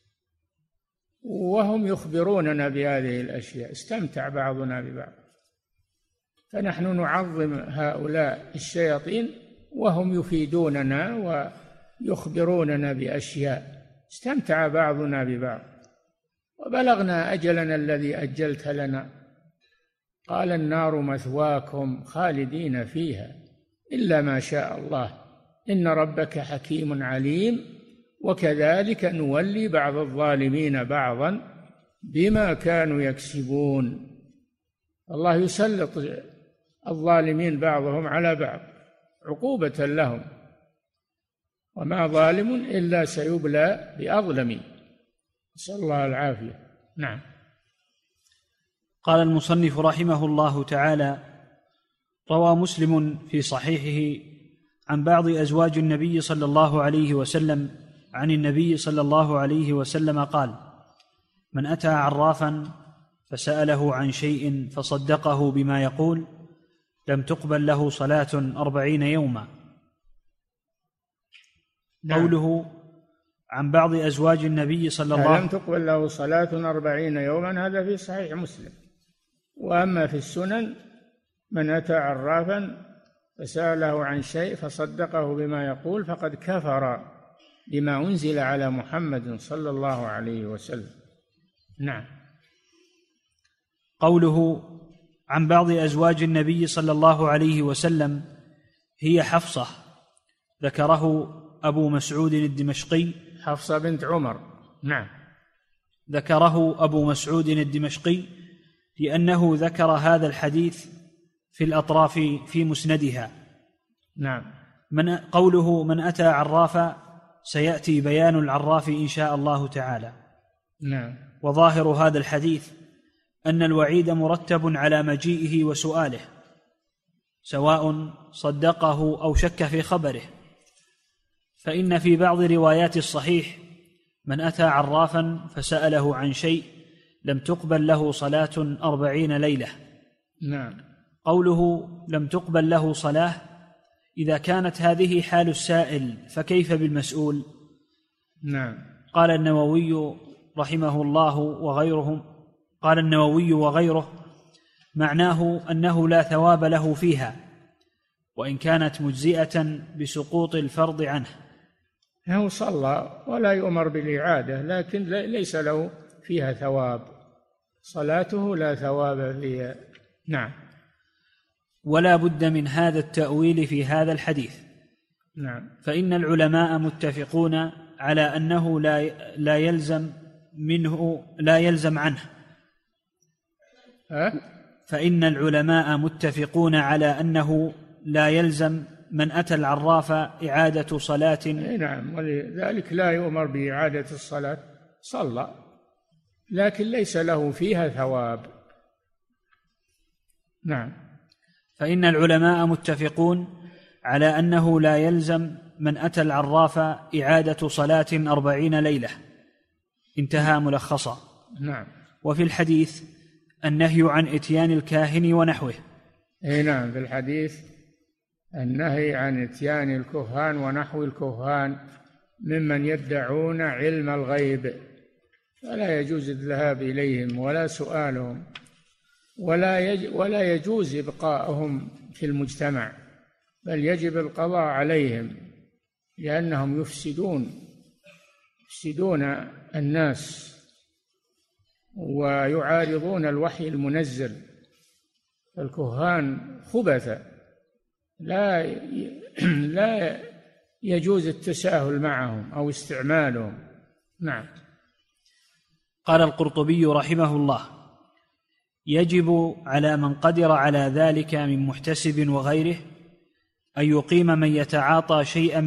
وهم يخبروننا بهذه الأشياء، استمتع بعضنا ببعض، فنحن نعظم هؤلاء الشياطين وهم يفيدوننا ويخبروننا بأشياء، استمتع بعضنا ببعض وبلغنا أجلنا الذي أجلت لنا. قال النار مثواكم خالدين فيها إلا ما شاء الله إن ربك حكيم عليم وكذلك نولي بعض الظالمين بعضا بما كانوا يكسبون. الله يسلط الظالمين بعضهم على بعض عقوبة لهم، وما ظالم إلا سيبلى بأظلم، نسأل الله العافية. نعم. قال المصنف رحمه الله تعالى: روى مسلم في صحيحه عن بعض أزواج النبي صلى الله عليه وسلم عن النبي صلى الله عليه وسلم قال: من أتى عرافا فسأله عن شيء فصدقه بما يقول لم تقبل له صلاة 40 يوما. نعم. قوله عن بعض أزواج النبي صلى الله عليه وسلم لم تقبل له صلاة 40 يوما، هذا في صحيح مسلم. وأما في السنن: من أتى عرافا فسأله عن شيء فصدقه بما يقول فقد كفر بما أنزل على محمد صلى الله عليه وسلم. نعم. قوله عن بعض أزواج النبي صلى الله عليه وسلم هي حفصة، ذكره أبو مسعود الدمشقي. حفصة بنت عمر. نعم. ذكره أبو مسعود الدمشقي لأنه ذكر هذا الحديث في الأطراف في مسندها. نعم. قوله من أتى عرافا سيأتي بيان العراف إن شاء الله تعالى. نعم. وظاهر هذا الحديث أن الوعيد مرتب على مجيئه وسؤاله، سواء صدقه أو شك في خبره، فإن في بعض روايات الصحيح من أتى عرافا فسأله عن شيء لم تقبل له صلاة 40 ليلة. نعم. قوله لم تقبل له صلاة، إذا كانت هذه حال السائل فكيف بالمسؤول؟ نعم. قال النووي رحمه الله قال النووي وغيره معناه أنه لا ثواب له فيها وإن كانت مجزئة بسقوط الفرض عنه. هو صلى ولا يؤمر بالإعادة، لكن ليس له فيها ثواب، صلاته لا ثواب فيها. نعم. ولا بد من هذا التأويل في هذا الحديث. نعم. فإن العلماء متفقون على أنه لا يلزم عنه. فإن العلماء متفقون على أنه لا يلزم من أتى العراف إعادة صلاة. نعم. ولذلك لا يؤمر بإعادة الصلاة، صلى لكن ليس له فيها ثواب. نعم. فإن العلماء متفقون على أنه لا يلزم من أتى العراف إعادة صلاة 40 ليلة. انتهى ملخصا. نعم. وفي الحديث النهي عن إتيان الكاهن ونحوه. نعم، في الحديث النهي عن إتيان الكهان ونحو الكهان ممن يدعون علم الغيب، فلا يجوز الذهاب إليهم ولا سؤالهم، ولا يجوز إبقاءهم في المجتمع، بل يجب القضاء عليهم لأنهم يفسدون الناس ويعارضون الوحي المنزل. الكهان خبث، لا يجوز التساهل معهم أو استعمالهم. نعم. قال القرطبي رحمه الله: يجب على من قدر على ذلك من محتسب وغيره أن يقيم من يتعاطى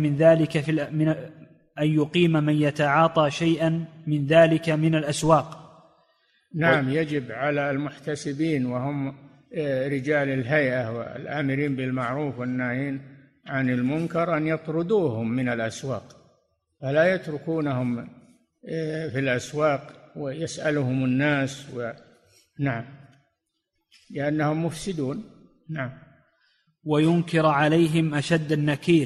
شيئا من ذلك من الأسواق. نعم. يجب على المحتسبين وهم رجال الهيئة والآمرين بالمعروف والناهين عن المنكر أن يطردوهم من الأسواق، فلا يتركونهم في الأسواق ويسألهم الناس نعم، لأنهم مفسدون. نعم. وينكر عليهم أشد النكير،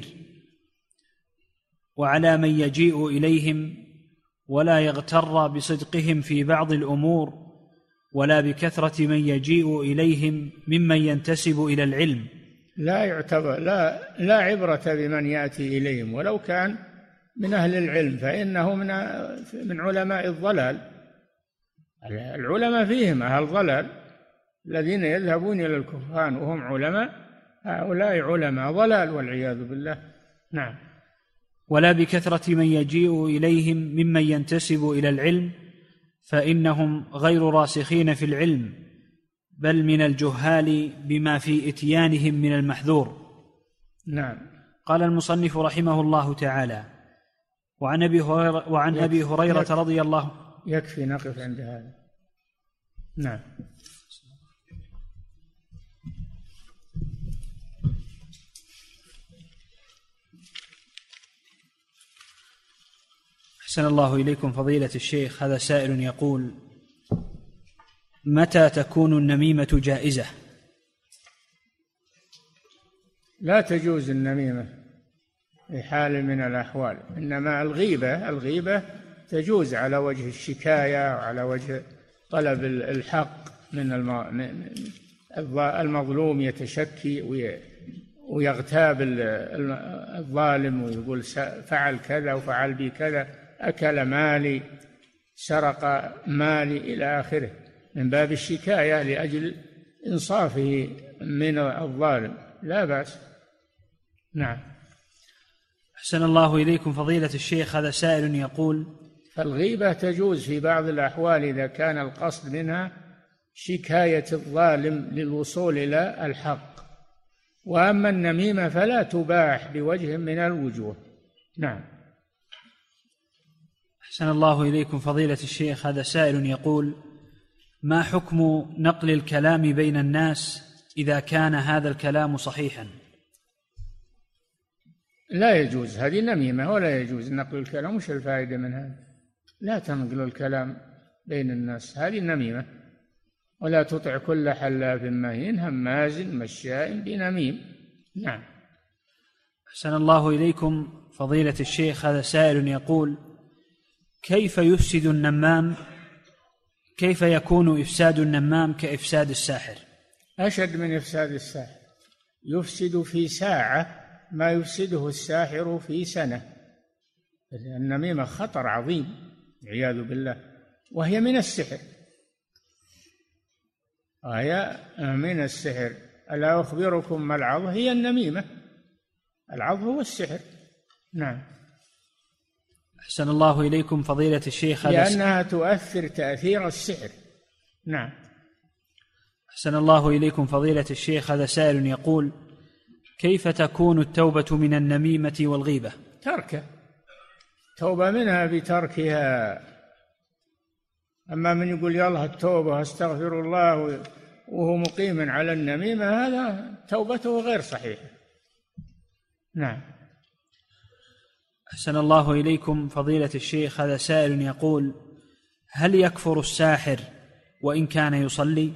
وعلى من يجيء إليهم ولا يغتر بصدقهم في بعض الأمور ولا بكثرة من يجيء إليهم ممن ينتسب إلى العلم. لا يعتبر لا عبرة بمن يأتي إليهم ولو كان من أهل العلم، فإنه من علماء الضلال. العلماء فيهم أهل ضلال الذين يذهبون إلى الكهان وهم علماء، هؤلاء علماء ضلال والعياذ بالله. نعم. ولا بكثرة من يجيء إليهم ممن ينتسب إلى العلم، فإنهم غير راسخين في العلم، بل من الجهال بما في إتيانهم من المحذور. نعم. قال المصنف رحمه الله تعالى: وعن أبي هريرة رضي الله. يكفي نقف عند هذا. نعم. أحسن الله إليكم فضيلة الشيخ. هذا سائل يقول: متى تكون النميمة جائزة؟ لا تجوز النميمة في حال من الأحوال، إنما الغيبة تجوز على وجه الشكاية وعلى وجه طلب الحق من المظلوم، يتشكي ويغتاب الظالم ويقول فعل كذا وفعل بي كذا، أكل مالي، سرق مالي، إلى آخره، من باب الشكاية لأجل إنصافه من الظالم، لا بأس. نعم. أحسن الله إليكم فضيلة الشيخ. هذا سائل يقول: فالغيبة تجوز في بعض الأحوال إذا كان القصد منها شكاية الظالم للوصول إلى الحق، وأما النميمة فلا تباح بوجه من الوجوه. نعم. أحسن الله إليكم فضيلة الشيخ. هذا سائل يقول: ما حكم نقل الكلام بين الناس إذا كان هذا الكلام صحيحا؟ لا يجوز، هذه نميمة، ولا يجوز نقل الكلام. وش الفائدة من هذا؟ لا تنقل الكلام بين الناس، هذه نميمة. ولا تطع كل حلاف مهين هماز مشاء بنميم. نعم. أحسن الله إليكم فضيلة الشيخ. هذا سائل يقول: كيف يفسد النمام؟ كيف يكون إفساد النمام كإفساد الساحر؟ أشد من إفساد الساحر. يفسد في ساعة ما يفسده الساحر في سنة. النميمة خطر عظيم والعياذ بالله، وهي من السحر. وهي من السحر. ألا أخبركم ما العظ؟ هي النميمة. العظ هو السحر. نعم. أحسن الله إليكم فضيلة الشيخ. لأنها تؤثر تأثير السحر. نعم. أحسن الله إليكم فضيلة الشيخ. هذا سائل يقول: كيف تكون التوبة من النميمة والغيبة؟ تركه، توبة منها بتركها. أما من يقول يلا التوبة استغفر الله وهو مقيم على النميمة، هذا توبته غير صحيحة. نعم. أحسن الله إليكم فضيلة الشيخ. هذا سائل يقول: هل يكفر الساحر وإن كان يصلي؟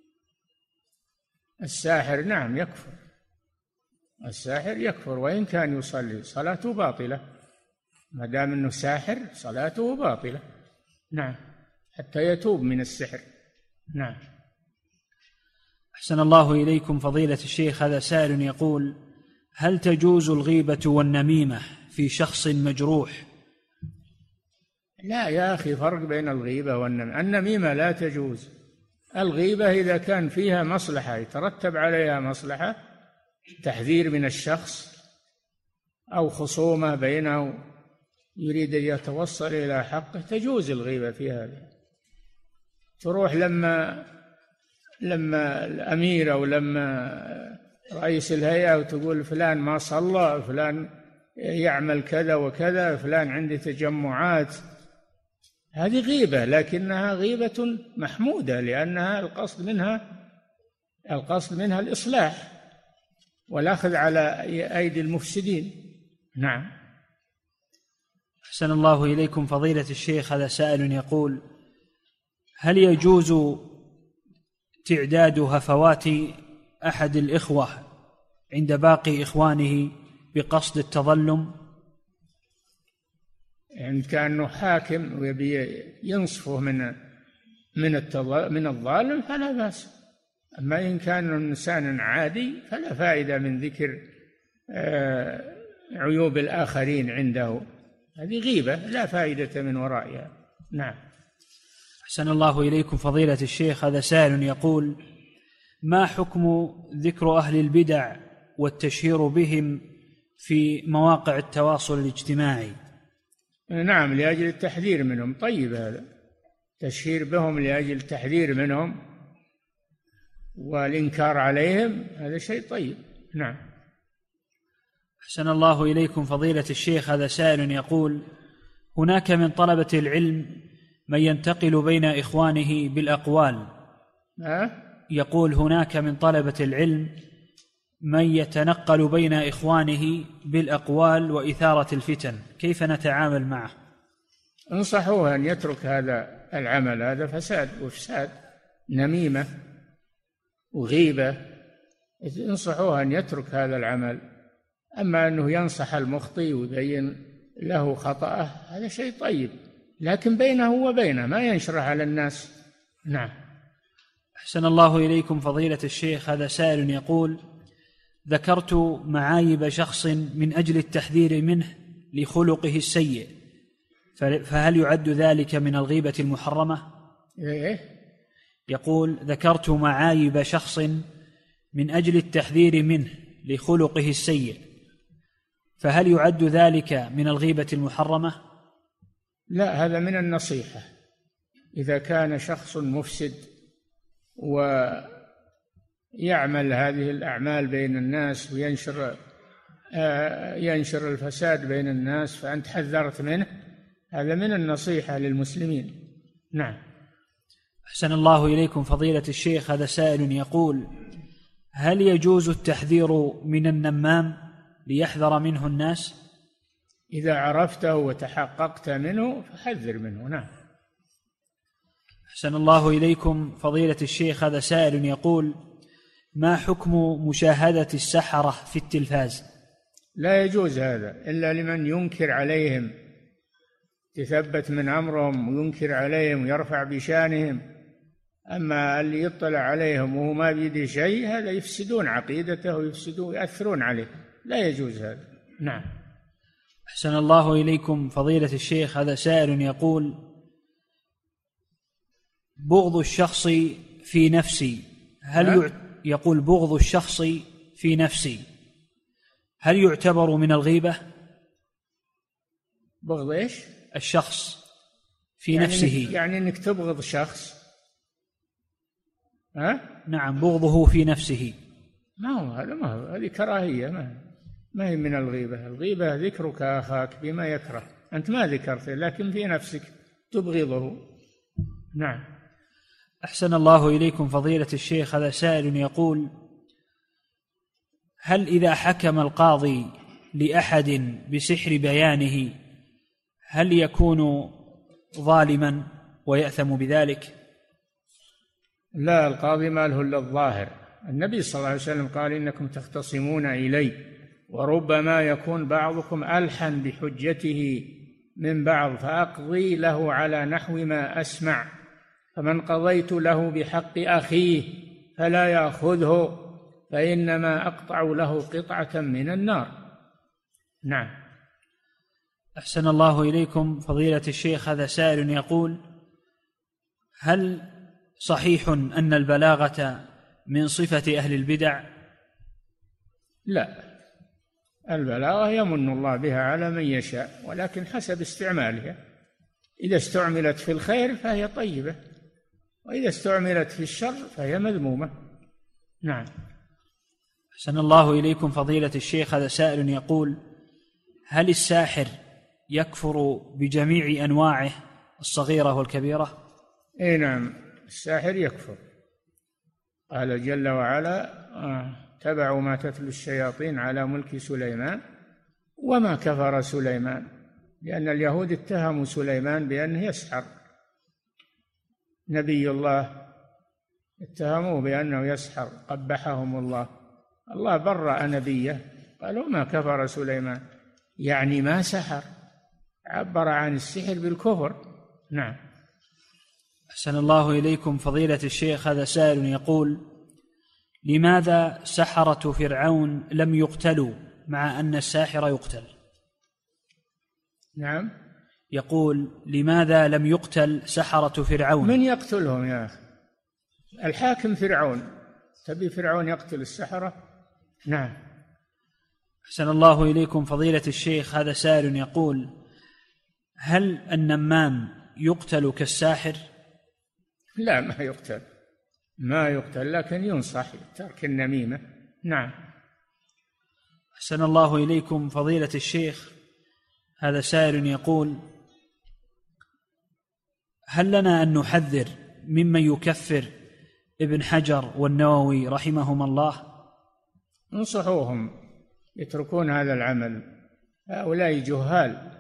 الساحر نعم يكفر، الساحر يكفر وإن كان يصلي، صلاته باطلة، ما دام أنه ساحر صلاته باطلة. نعم، حتى يتوب من السحر. نعم. أحسن الله إليكم فضيلة الشيخ. هذا سائل يقول: هل تجوز الغيبة والنميمة في شخص مجروح؟ لا يا أخي، فرق بين الغيبة والنميمة. النميمة لا تجوز. الغيبة إذا كان فيها مصلحة يترتب عليها مصلحة، تحذير من الشخص أو خصومة بينه يريد أن يتوصل إلى حقه، تجوز الغيبة في هذا. تروح لما الأمير أو لما رئيس الهيئة وتقول فلان ما صلى، فلان يعمل كذا وكذا، فلان عنده تجمعات، هذه غيبة، لكنها غيبة محمودة، لأنها القصد منها الإصلاح، والأخذ على أيدي المفسدين. نعم. أحسن الله إليكم فضيلة الشيخ. هذا سائل يقول: هل يجوز تعداد هفوات أحد الإخوة عند باقي إخوانه بقصد التظلم؟ يعني كأنه حاكم ويبي ينصفه من الظالم فلا بأس. أما إن كان إنسان عادي فلا فائدة من ذكر عيوب الآخرين عنده، هذه غيبة لا فائدة من ورائها. نعم. أحسن الله إليكم فضيلة الشيخ. هذا سائل يقول: ما حكم ذكر أهل البدع والتشهير بهم في مواقع التواصل الاجتماعي؟ نعم، لأجل التحذير منهم. طيب، هذا تشهير بهم لأجل التحذير منهم والإنكار عليهم، هذا شيء طيب. نعم. أحسن الله إليكم فضيلة الشيخ. هذا سائل يقول: هناك من طلبة العلم من ينتقل بين إخوانه بالأقوال. يقول: هناك من طلبة العلم من يتنقل بين إخوانه بالأقوال وإثارة الفتن، كيف نتعامل معه؟ انصحوه أن يترك هذا العمل، هذا فساد وإفساد، نميمة وغيبة. انصحوه أن يترك هذا العمل. أما أنه ينصح المخطئ ويبين له خطأه هذا شيء طيب، لكن بينه وبينه ما ينشره على الناس. نعم. أحسن الله إليكم فضيلة الشيخ. هذا سائل يقول: ذكرت معايب شخص من أجل التحذير منه لخلقه السيء، فهل يعد ذلك من الغيبة المحرمة؟ يقول: ذكرت معايب شخص من أجل التحذير منه لخلقه السيء، فهل يعد ذلك من الغيبة المحرمة؟ لا، هذا من النصيحة. إذا كان شخص مفسد ويعمل هذه الأعمال بين الناس وينشر الفساد بين الناس فأنت حذرت منه، هذا من النصيحة للمسلمين. نعم. أحسن الله إليكم فضيلة الشيخ. هذا سائل يقول: هل يجوز التحذير من النمام ليحذر منه الناس؟ إذا عرفته وتحققت منه فحذر منه. نعم. أحسن الله إليكم فضيلة الشيخ. هذا سائل يقول: ما حكم مشاهدة السحرة في التلفاز؟ لا يجوز هذا إلا لمن ينكر عليهم، يثبت من أمرهم وينكر عليهم ويرفع بشانهم. أما اللي يطلع عليهم وهو ما بيده شيء هذا يفسدون عقيدته ويأثرون عليه، لا يجوز هذا. نعم. أحسن الله إليكم فضيلة الشيخ. هذا سائل يقول: بغض الشخص في نفسي يقول: بغض الشخص في نفسي هل يعتبر من الغيبة؟ بغض إيش؟ الشخص في نفسه، يعني أنك تبغض شخص. نعم، بغضه في نفسه. ما هو هذه كراهية، ما هي من الغيبة. الغيبة ذكرك أخاك بما يكره، أنت ما ذكرته لكن في نفسك تبغضه. نعم. أحسن الله إليكم فضيلة الشيخ. هذا سائل يقول: هل إذا حكم القاضي لأحد بسحر بيانه هل يكون ظالما ويأثم بذلك؟ لا، القاضي ما له إلا الظاهر. النبي صلى الله عليه وسلم قال: إنكم تختصمون إلي وربما يكون بعضكم ألحن بحجته من بعض فأقضي له على نحو ما أسمع، فمن قضيت له بحق أخيه فلا يأخذه فإنما أقطع له قطعة من النار. نعم. أحسن الله إليكم فضيلة الشيخ. هذا سائل يقول: هل صحيح أن البلاغة من صفة أهل البدع؟ لا، البلاغة يمن الله بها على من يشاء، ولكن حسب استعمالها. إذا استعملت في الخير فهي طيبة، وإذا استعملت في الشر فهي مذمومة. نعم. أحسن الله إليكم فضيلة الشيخ. هذا سائل يقول: هل الساحر يكفر بجميع أنواعه الصغيرة والكبيرة؟ نعم، الساحر يكفر. قال جل وعلا: اتبعوا ما تتلو الشياطين على ملك سليمان وما كفر سليمان، لأن اليهود اتهموا سليمان بأنه يسحر، نبي الله اتهموه بأنه يسحر قبحهم الله. الله برأ نبيه، قالوا ما كفر سليمان، يعني ما سحر، عبر عن السحر بالكفر. نعم. أحسن الله إليكم فضيلة الشيخ، هذا سائل يقول: لماذا سحرة فرعون لم يقتلوا مع أن الساحر يقتل؟ نعم، يقول: لماذا لم يقتل سحرة فرعون؟ من يقتلهم يا أخي؟ الحاكم فرعون، تبي فرعون يقتل السحرة؟ نعم. أحسن الله إليكم فضيلة الشيخ، هذا سائل يقول: هل النمام يقتل كالساحر؟ لا، ما يقتل، لكن ينصح ترك النميمة. نعم. أحسن الله إليكم فضيلة الشيخ، هذا سائل يقول: هل لنا أن نحذر ممن يكفر ابن حجر والنووي رحمهما الله؟ انصحوهم يتركون هذا العمل، هؤلاء جهال،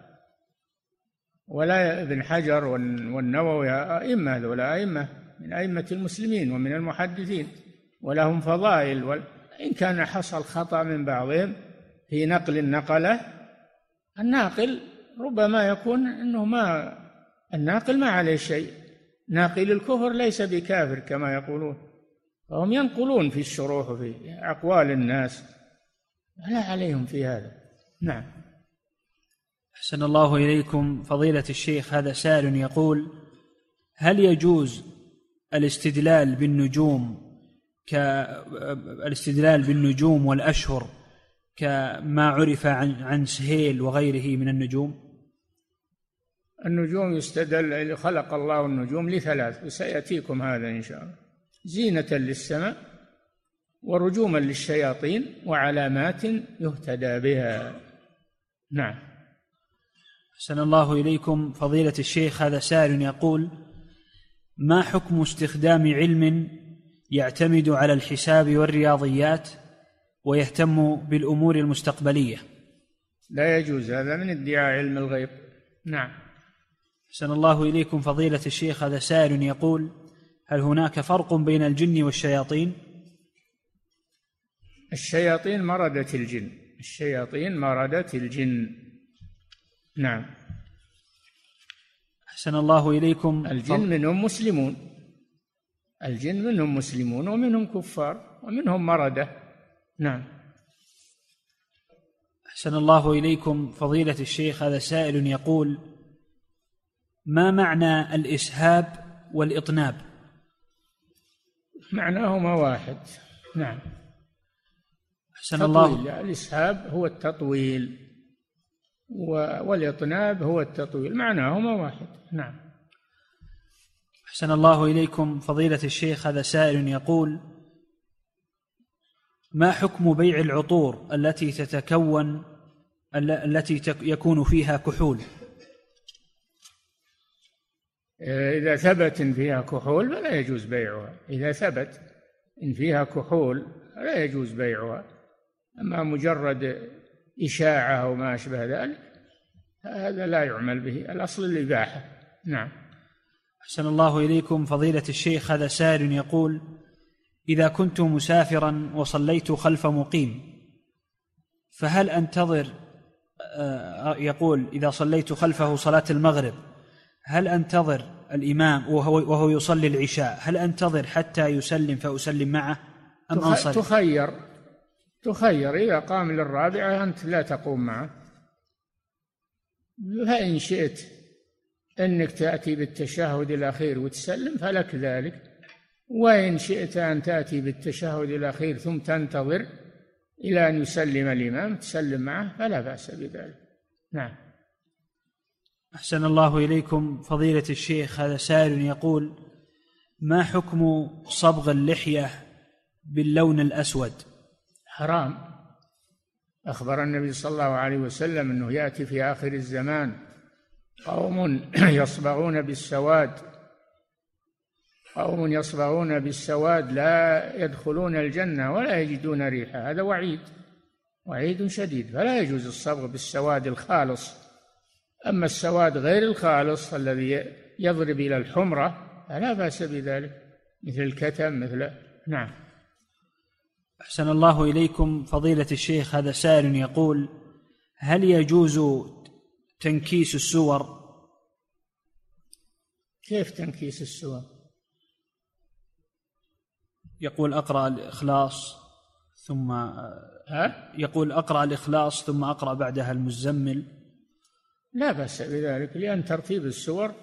ولا ابن حجر والنووي أئمة، هذولا أئمة من أئمة المسلمين ومن المحدثين، ولهم فضائل، وإن كان حصل خطأ من بعضهم في نقل نقله، الناقل ربما يكون أنه الناقل ما عليه شيء، ناقل الكفر ليس بكافر كما يقولون، فهم ينقلون في الشروح وفي أقوال الناس، لا عليهم في هذا. نعم. أحسن الله إليكم فضيلة الشيخ، هذا سائل يقول: هل يجوز الاستدلال بالنجوم والأشهر كما عرف عن سهيل وغيره من النجوم؟ النجوم يستدل، خلق الله النجوم لثلاث، وسيأتيكم هذا إن شاء الله: زينة للسماء، ورجوما للشياطين، وعلامات يهتدى بها. نعم. أحسن الله إليكم فضيلة الشيخ، هذا سائل يقول: ما حكم استخدام علم يعتمد على الحساب والرياضيات ويهتم بالأمور المستقبلية؟ لا يجوز، هذا من ادعاء علم الغيب. نعم. أحسن الله إليكم فضيلة الشيخ، هذا سائل يقول: هل هناك فرق بين الجن والشياطين؟ الشياطين مردة الجن. نعم. أحسن الله إليكم. الجن منهم مسلمون ومنهم كفار ومنهم مردة. نعم. أحسن الله إليكم فضيلة الشيخ، هذا سائل يقول: ما معنى الإسهاب والإطناب؟ معناهما واحد. نعم. أحسن الله. الإسهاب هو التطويل، والإطناب هو التطويل، معناهما واحد. نعم. أحسن الله إليكم فضيلة الشيخ، هذا سائل يقول: ما حكم بيع العطور التي يكون فيها كحول؟ إذا ثبت إن فيها كحول فلا يجوز بيعها، إذا ثبت إن فيها كحول لا يجوز بيعها، أما مجرد إشاعة أو ما أشبه ذلك هذا لا يعمل به، الأصل الإباحة. نعم. أحسن الله إليكم فضيلة الشيخ، هذا سائل يقول: إذا كنت مسافرا وصليت خلف مقيم فهل أنتظر، يقول إذا صليت خلفه صلاة المغرب هل أنتظر الإمام وهو يصلي العشاء، هل أنتظر حتى يسلم فأسلم معه أم أنصرف؟ تخير إذا قام للرابعة أنت لا تقوم معه، فإن شئت أنك تأتي بالتشهد الأخير وتسلم فلك ذلك، وإن شئت أن تأتي بالتشهد الأخير ثم تنتظر إلى أن يسلم الإمام تسلم معه فلا بأس بذلك. نعم. أحسن الله إليكم فضيلة الشيخ، هذا سائل يقول: ما حكم صبغ اللحية باللون الأسود؟ حرام، أخبر النبي صلى الله عليه وسلم أنه يأتي في آخر الزمان قوم يصبغون بالسواد قوم يصبغون بالسواد لا يدخلون الجنة ولا يجدون ريحها. هذا وعيد شديد. فلا يجوز الصبغ بالسواد الخالص. أما السواد غير الخالص الذي يضرب إلى الحمرة فلا بأس بذلك، مثل الكتم نعم. أحسن الله إليكم فضيلة الشيخ، هذا سائل يقول: هل يجوز تنكيس السور؟ كيف تنكيس السور؟ يقول أقرأ الإخلاص ثم يقول أقرأ الإخلاص ثم أقرأ بعدها المزمل. لا بأس بذلك، لأن ترتيب السور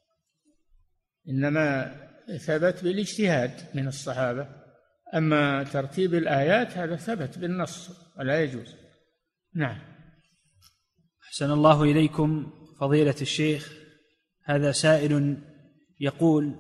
إنما ثبت بالاجتهاد من الصحابة، أما ترتيب الآيات هذا ثبت بالنص ولا يجوز. نعم. أحسن الله إليكم فضيلة الشيخ، هذا سائل يقول: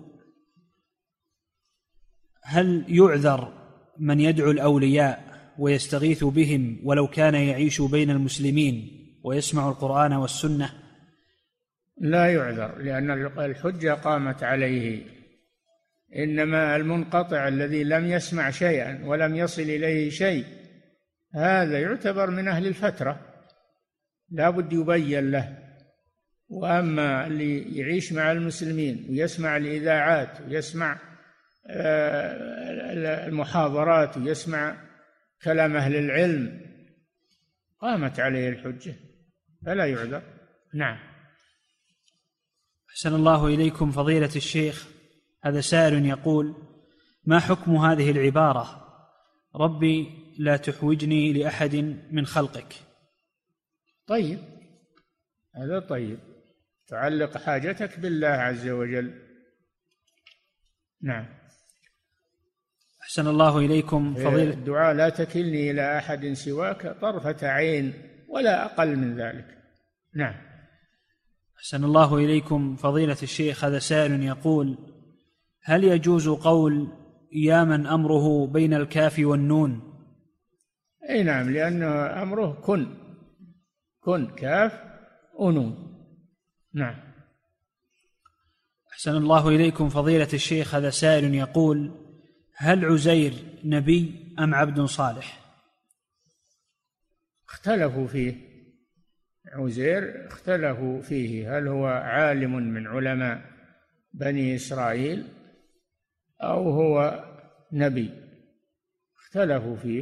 هل يعذر من يدعو الأولياء ويستغيث بهم ولو كان يعيش بين المسلمين ويسمع القرآن والسنة؟ لا يعذر، لأن الحجة قامت عليه. إنما المنقطع الذي لم يسمع شيئا ولم يصل إليه شيء هذا يعتبر من أهل الفترة، لا بد يبين له. وأما اللي يعيش مع المسلمين ويسمع الإذاعات ويسمع المحاضرات ويسمع كلام أهل العلم قامت عليه الحجة فلا يعذر. نعم. أحسن الله إليكم فضيلة الشيخ، هذا سائل يقول: ما حكم هذه العبارة: ربي لا تحوجني لأحد من خلقك؟ طيب، هذا طيب، تعلق حاجتك بالله عز وجل. نعم. أحسن الله إليكم فضيلة الدعاء: لا تكلني إلى أحد سواك طرفة عين ولا أقل من ذلك. نعم. أحسن الله إليكم فضيلة الشيخ، هذا سائل يقول: هل يجوز قول يا من أمره بين الكاف والنون؟ أي نعم، لأنه أمره كن كاف ونون. نعم. أحسن الله إليكم فضيلة الشيخ، هذا سائل يقول: هل عزير نبي أم عبد صالح؟ اختلفوا فيه. عزير اختلفوا فيه، هل هو عالم من علماء بني إسرائيل أو هو نبي؟ اختلفوا فيه.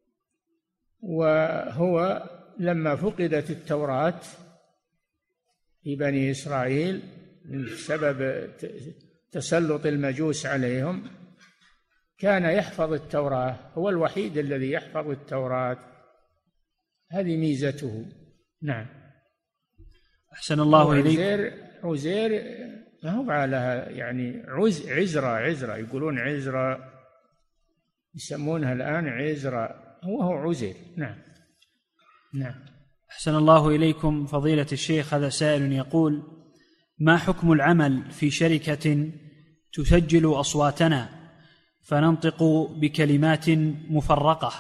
وهو لما فقدت التوراة في بني إسرائيل بسبب تسلط المجوس عليهم كان يحفظ التوراة، هو الوحيد الذي يحفظ التوراة، هذه ميزته. نعم. أحسن الله إليك. عزير ما هو على يعني عزرا يقولون عزرا، يسمونها الآن عزرا، هو عزير. نعم. نعم. أحسن الله إليكم فضيلة الشيخ، هذا سائل يقول: ما حكم العمل في شركة تسجل أصواتنا فننطق بكلمات مفرقة؟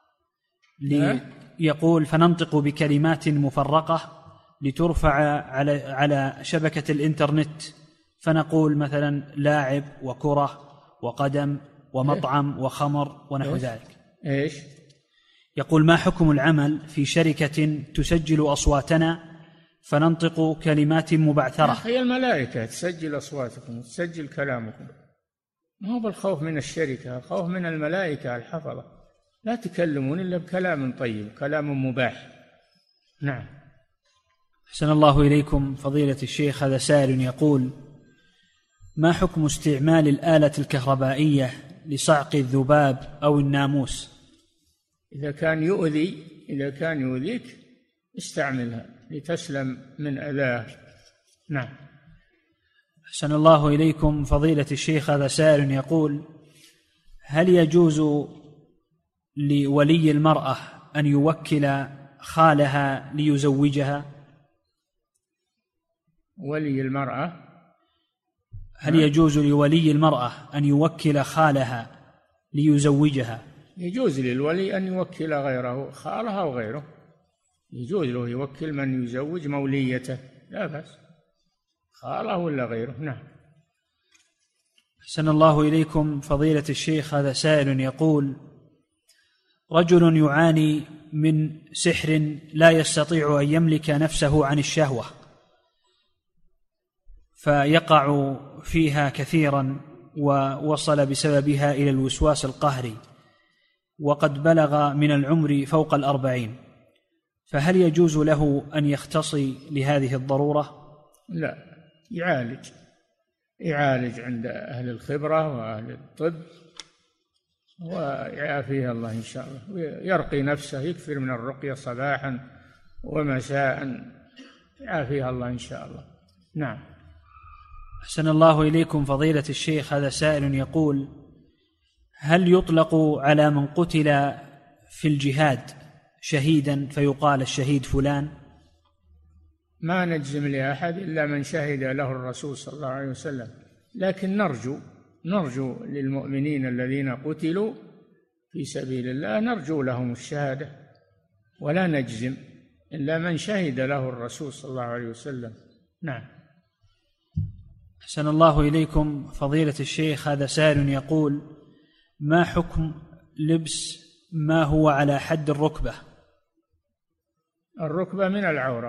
يقول: فننطق بكلمات مفرقة لترفع على شبكة الإنترنت، فنقول مثلا لاعب وكرة وقدم ومطعم وخمر ونحو ذلك. إيش؟ يقول: ما حكم العمل في شركة تسجل أصواتنا فننطق كلمات مبعثرة؟ هي الملائكة تسجل أصواتكم وتسجل كلامكم، ما هو بالخوف من الشركة، الخوف من الملائكة الحفظة، لا تكلمون إلا بكلام طيب، كلام مباح. نعم. أحسن الله إليكم فضيلة الشيخ، هذا سائل يقول: ما حكم استعمال الآلة الكهربائية لصعق الذباب أو الناموس؟ إذا كان يؤذيك استعملها لتسلم من أذاه. نعم. أحسن الله إليكم فضيلة الشيخ، هذا سائل يقول: هل يجوز لولي المرأة أن يوكل خالها ليزوجها؟ ولي المرأة، هل يجوز لولي المرأة أن يوكل خالها ليزوجها؟ يجوز للولي أن يوكل غيره، خالها أو غيره، يجوز له يوكل من يزوج موليته، لا بأس، خاله ولا غيره. نعم. أحسن الله إليكم فضيلة الشيخ. هذا سائل يقول: رجل يعاني من سحر لا يستطيع أن يملك نفسه عن الشهوة، فيقع فيها كثيرا ووصل بسببها إلى الوسواس القهري، وقد بلغ من العمر فوق 40، فهل يجوز له أن يختصي لهذه الضرورة؟ لا، يعالج عند أهل الخبرة وأهل الطب ويعافيه الله إن شاء الله، يرقي نفسه، يكثر من الرقية صباحا ومساء، يعافيه الله إن شاء الله. نعم. أحسن الله إليكم فضيلة الشيخ. هذا سائل يقول: هل يطلق على من قتل في الجهاد شهيدا فيقال الشهيد فلان؟ ما نجزم لأحد إلا من شهد له الرسول صلى الله عليه وسلم، لكن نرجو للمؤمنين الذين قتلوا في سبيل الله، نرجو لهم الشهادة، ولا نجزم إلا من شهد له الرسول صلى الله عليه وسلم. نعم. أحسن الله إليكم فضيلة الشيخ. هذا سائل يقول: ما حكم لبس ما هو على حد الركبة؟ الركبة من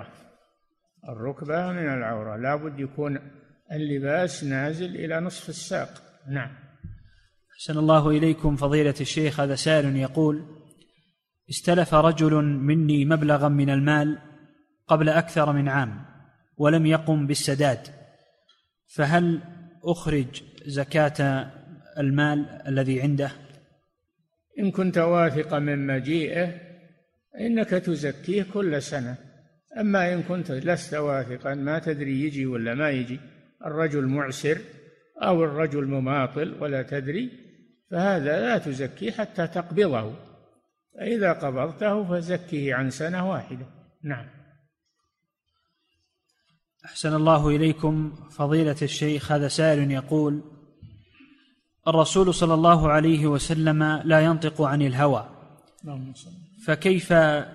العورة، لا بد يكون اللباس نازل إلى نصف الساق. نعم. أحسن الله إليكم فضيلة الشيخ. هذا سائل يقول: استلف رجل مني مبلغا من المال قبل أكثر من عام ولم يقم بالسداد، فهل أخرج زكاة المال الذي عنده؟ إن كنت واثقا من مجيئه إنك تزكيه كل سنة، أما إن كنت لست واثقا، ما تدري يجي ولا ما يجي، الرجل معسر أو الرجل مماطل ولا تدري، فهذا لا تزكيه حتى تقبضه، فإذا قبضته فزكيه عن سنة واحدة. نعم. أحسن الله إليكم فضيلة الشيخ. هذا سائل يقول: الرسول صلى الله عليه وسلم لا ينطق عن الهوى، فكيف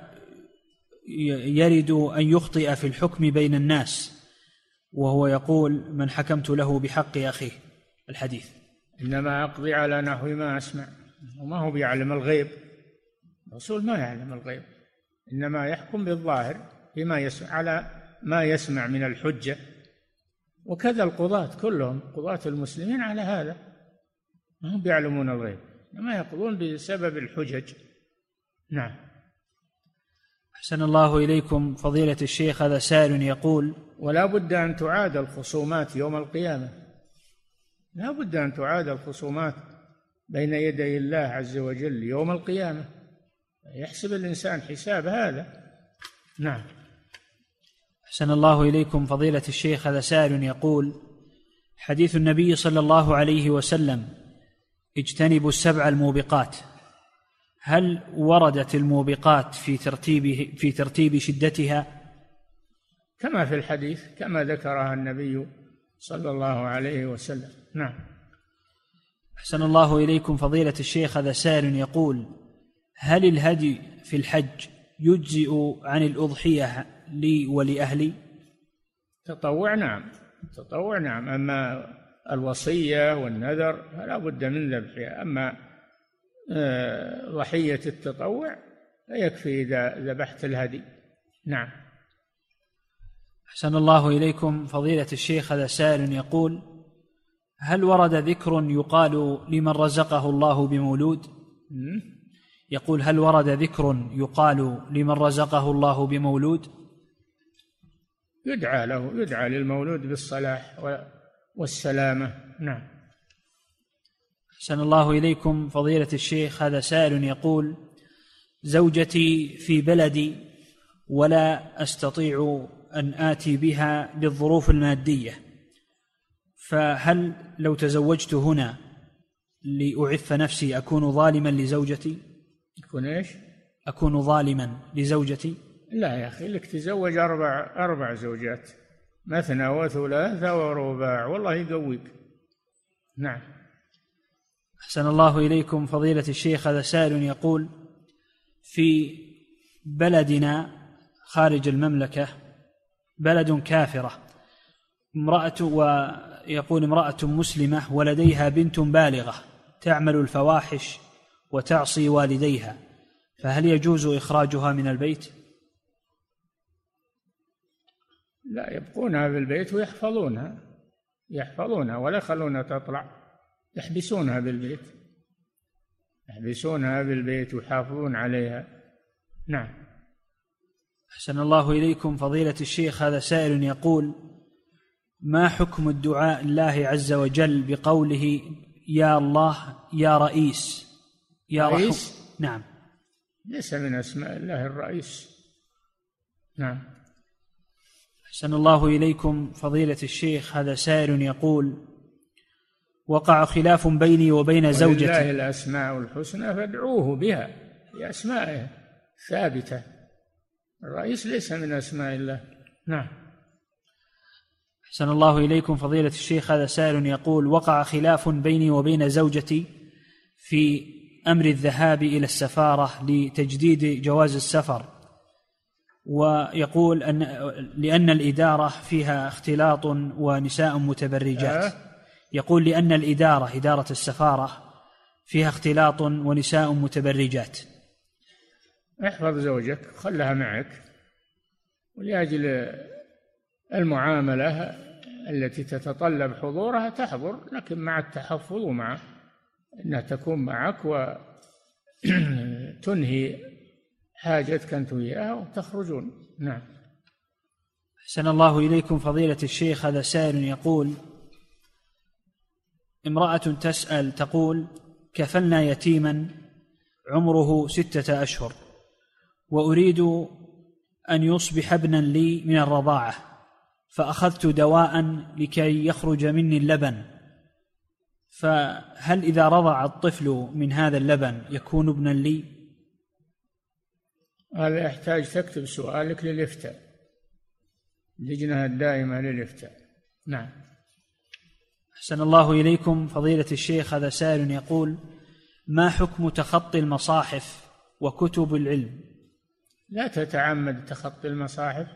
يرد أن يخطئ في الحكم بين الناس وهو يقول: من حكمت له بحق أخيه، الحديث؟ إنما أقضي على نحو ما أسمع، وما هو بيعلم الغيب، الرسول ما يعلم الغيب، إنما يحكم بالظاهر بما يسمع، على ما يسمع من الحجة، وكذا القضاة كلهم، قضاة المسلمين على هذا، ما هم بيعلمون الغيب، ما يقضون بسبب الحجج. نعم. أحسن الله إليكم فضيلة الشيخ. هذا سائل يقول: ولا بد أن تعاد الخصومات يوم القيامة، لا بد أن تعاد الخصومات بين يدي الله عز وجل يوم القيامة، يحسب الإنسان حساب هذا. نعم. أحسن الله إليكم فضيلة الشيخ. هذا سائل يقول: حديث النبي صلى الله عليه وسلم: اجتنبوا السبع الموبقات، هل وردت الموبقات في ترتيب شدتها؟ كما في الحديث، كما ذكرها النبي صلى الله عليه وسلم. نعم. أحسن الله إليكم فضيلة الشيخ. هذا سائل يقول: هل الهدي في الحج يجزئ عن الأضحية لي ولأهلي؟ تطوع نعم، أما الوصية والنذر فلا بد من ذبحها، أما ضحية التطوع فيكفي إذا ذبحت الهدي. نعم. أحسن الله إليكم فضيلة الشيخ. هذا سائل يقول: هل ورد ذكر يقال لمن رزقه الله بمولود؟ يقول: هل ورد ذكر يقال لمن رزقه الله بمولود؟ يدعى للمولود بالصلاح والسلامة. نعم. أحسن الله إليكم فضيلة الشيخ. هذا سائل يقول: زوجتي في بلدي ولا أستطيع أن آتي بها للظروف المادية، فهل لو تزوجت هنا لأعف نفسي أكون ظالما لزوجتي؟ يكون إيش؟ أكون ظالما لزوجتي؟ لا يا أخي، لك تزوج أربع زوجات، مثنى وثلاث ورباع، والله يقويك. نعم. أحسن الله إليكم فضيلة الشيخ. هذا سائل يقول: في بلدنا خارج المملكة بلد كافرة، امرأة ويقول امرأة مسلمة ولديها بنت بالغة تعمل الفواحش وتعصي والديها، فهل يجوز إخراجها من البيت؟ لا، يبقونها في البيت ويحفظونها ولا يخلونها تطلع، يحبسونها بالبيت ويحافظون عليها. نعم. أحسن الله إليكم فضيلة الشيخ، هذا سائل يقول: ما حكم الدعاء الله عز وجل بقوله يا الله يا رئيس يا رئيس؟ نعم. ليس من أسماء الله الرئيس. نعم. أحسن الله إليكم فضيلة الشيخ، هذا سائل يقول: وقع خلاف بيني وبين زوجتي. ولله الأسماء الحسنى فادعوه بها، هي أسماء ثابتة، الرئيس ليس من أسماء الله. نعم. أحسن الله إليكم فضيلة الشيخ، هذا سائل يقول: وقع خلاف بيني وبين زوجتي في أمر الذهاب إلى السفارة لتجديد جواز السفر، ويقول لأن الإدارة فيها اختلاط ونساء متبرجات. يقول لأن إدارة السفارة فيها اختلاط ونساء متبرجات. احفظ زوجك، خلها معك، ولأجل المعاملة التي تتطلب حضورها تحضر، لكن مع التحفظ ومع أنها تكون معك وتنهي حاجتك أنت وياها وتخرجون. نعم. أحسن الله إليكم فضيلة الشيخ، هذا سائل يقول: امرأة تسأل تقول: كفلنا يتيما عمره 6 أشهر وأريد أن يصبح ابنا لي من الرضاعة، فأخذت دواء لكي يخرج مني اللبن، فهل إذا رضع الطفل من هذا اللبن يكون ابنا لي؟ هذا يحتاج تكتب سؤالك للإفتاء، اللجنة الدائمة للإفتاء. نعم. أحسن الله إليكم فضيلة الشيخ، هذا سائل يقول: ما حكم تخطي المصاحف وكتب العلم؟ لا تتعمد تخطي المصاحف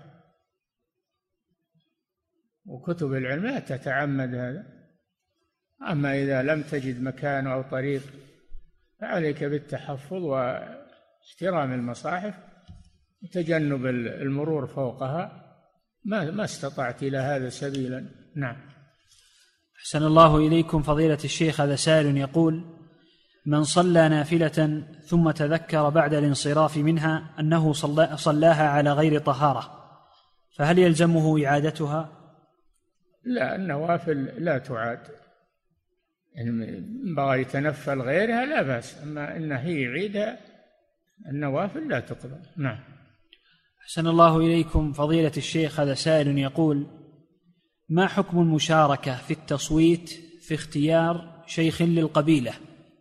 وكتب العلم، لا تتعمد هذا. أما إذا لم تجد مكان أو طريق فعليك بالتحفظ واحترام المصاحف وتجنب المرور فوقها ما استطعت إلى هذا سبيلا. نعم. أحسن الله إليكم فضيلة الشيخ، هذا سائل يقول: من صلى نافلة ثم تذكر بعد الانصراف منها أنه صلاها على غير طهارة، فهل يلزمه إعادتها؟ لا، النوافل لا تعاد، إن بغى يتنفل غيرها لا بأس، أما إنه يعيدها النوافل لا تقبل. نعم. أحسن الله إليكم فضيلة الشيخ، هذا سائل يقول: ما حكم المشاركة في التصويت في اختيار شيخ للقبيلة؟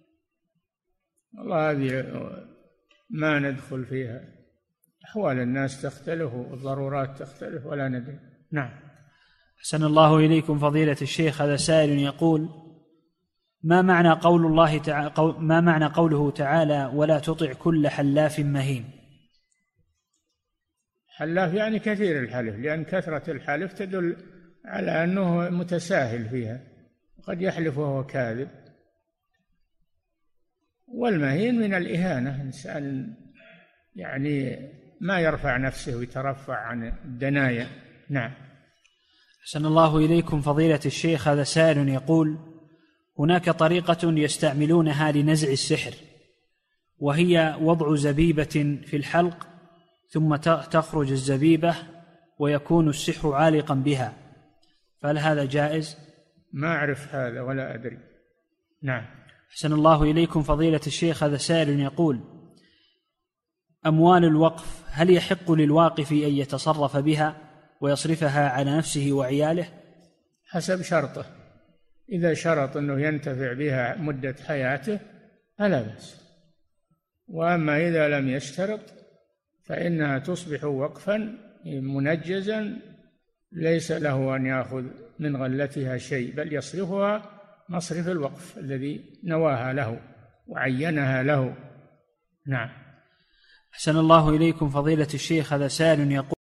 والله هذه ما ندخل فيها، أحوال الناس تختلف والضرورات تختلف ولا ندري. نعم. أحسن الله إليكم فضيلة الشيخ، هذا سائل يقول: ما معنى قوله تعالى: ولا تطع كل حلاف مهين؟ حلاف يعني كثير الحلف، لأن كثرة الحلف تدل على أنه متساهل فيها، قد يحلف وهو كاذب. والمهين من الإهانة، إنسان يعني ما يرفع نفسه ويترفع عن الدنايا. نعم. أحسن الله إليكم فضيلة الشيخ، هذا سائل يقول: هناك طريقة يستعملونها لنزع السحر، وهي وضع زبيبة في الحلق ثم تخرج الزبيبة ويكون السحر عالقا بها، فهل هذا جائز؟ ما أعرف هذا ولا أدري. نعم. أحسن الله إليكم فضيلة الشيخ، هذا سائل يقول: أموال الوقف هل يحق للواقف أن يتصرف بها ويصرفها على نفسه وعياله؟ حسب شرطه، إذا شرط أنه ينتفع بها مدة حياته فلا بأس، وأما إذا لم يشترط فإنها تصبح وقفا منجزا ليس له أن يأخذ من غلتها شيء، بل يصرفها مصرف الوقف الذي نواها له وعينها له. نعم. أحسن الله إليكم فضيلة الشيخ، هذا سائل يقول: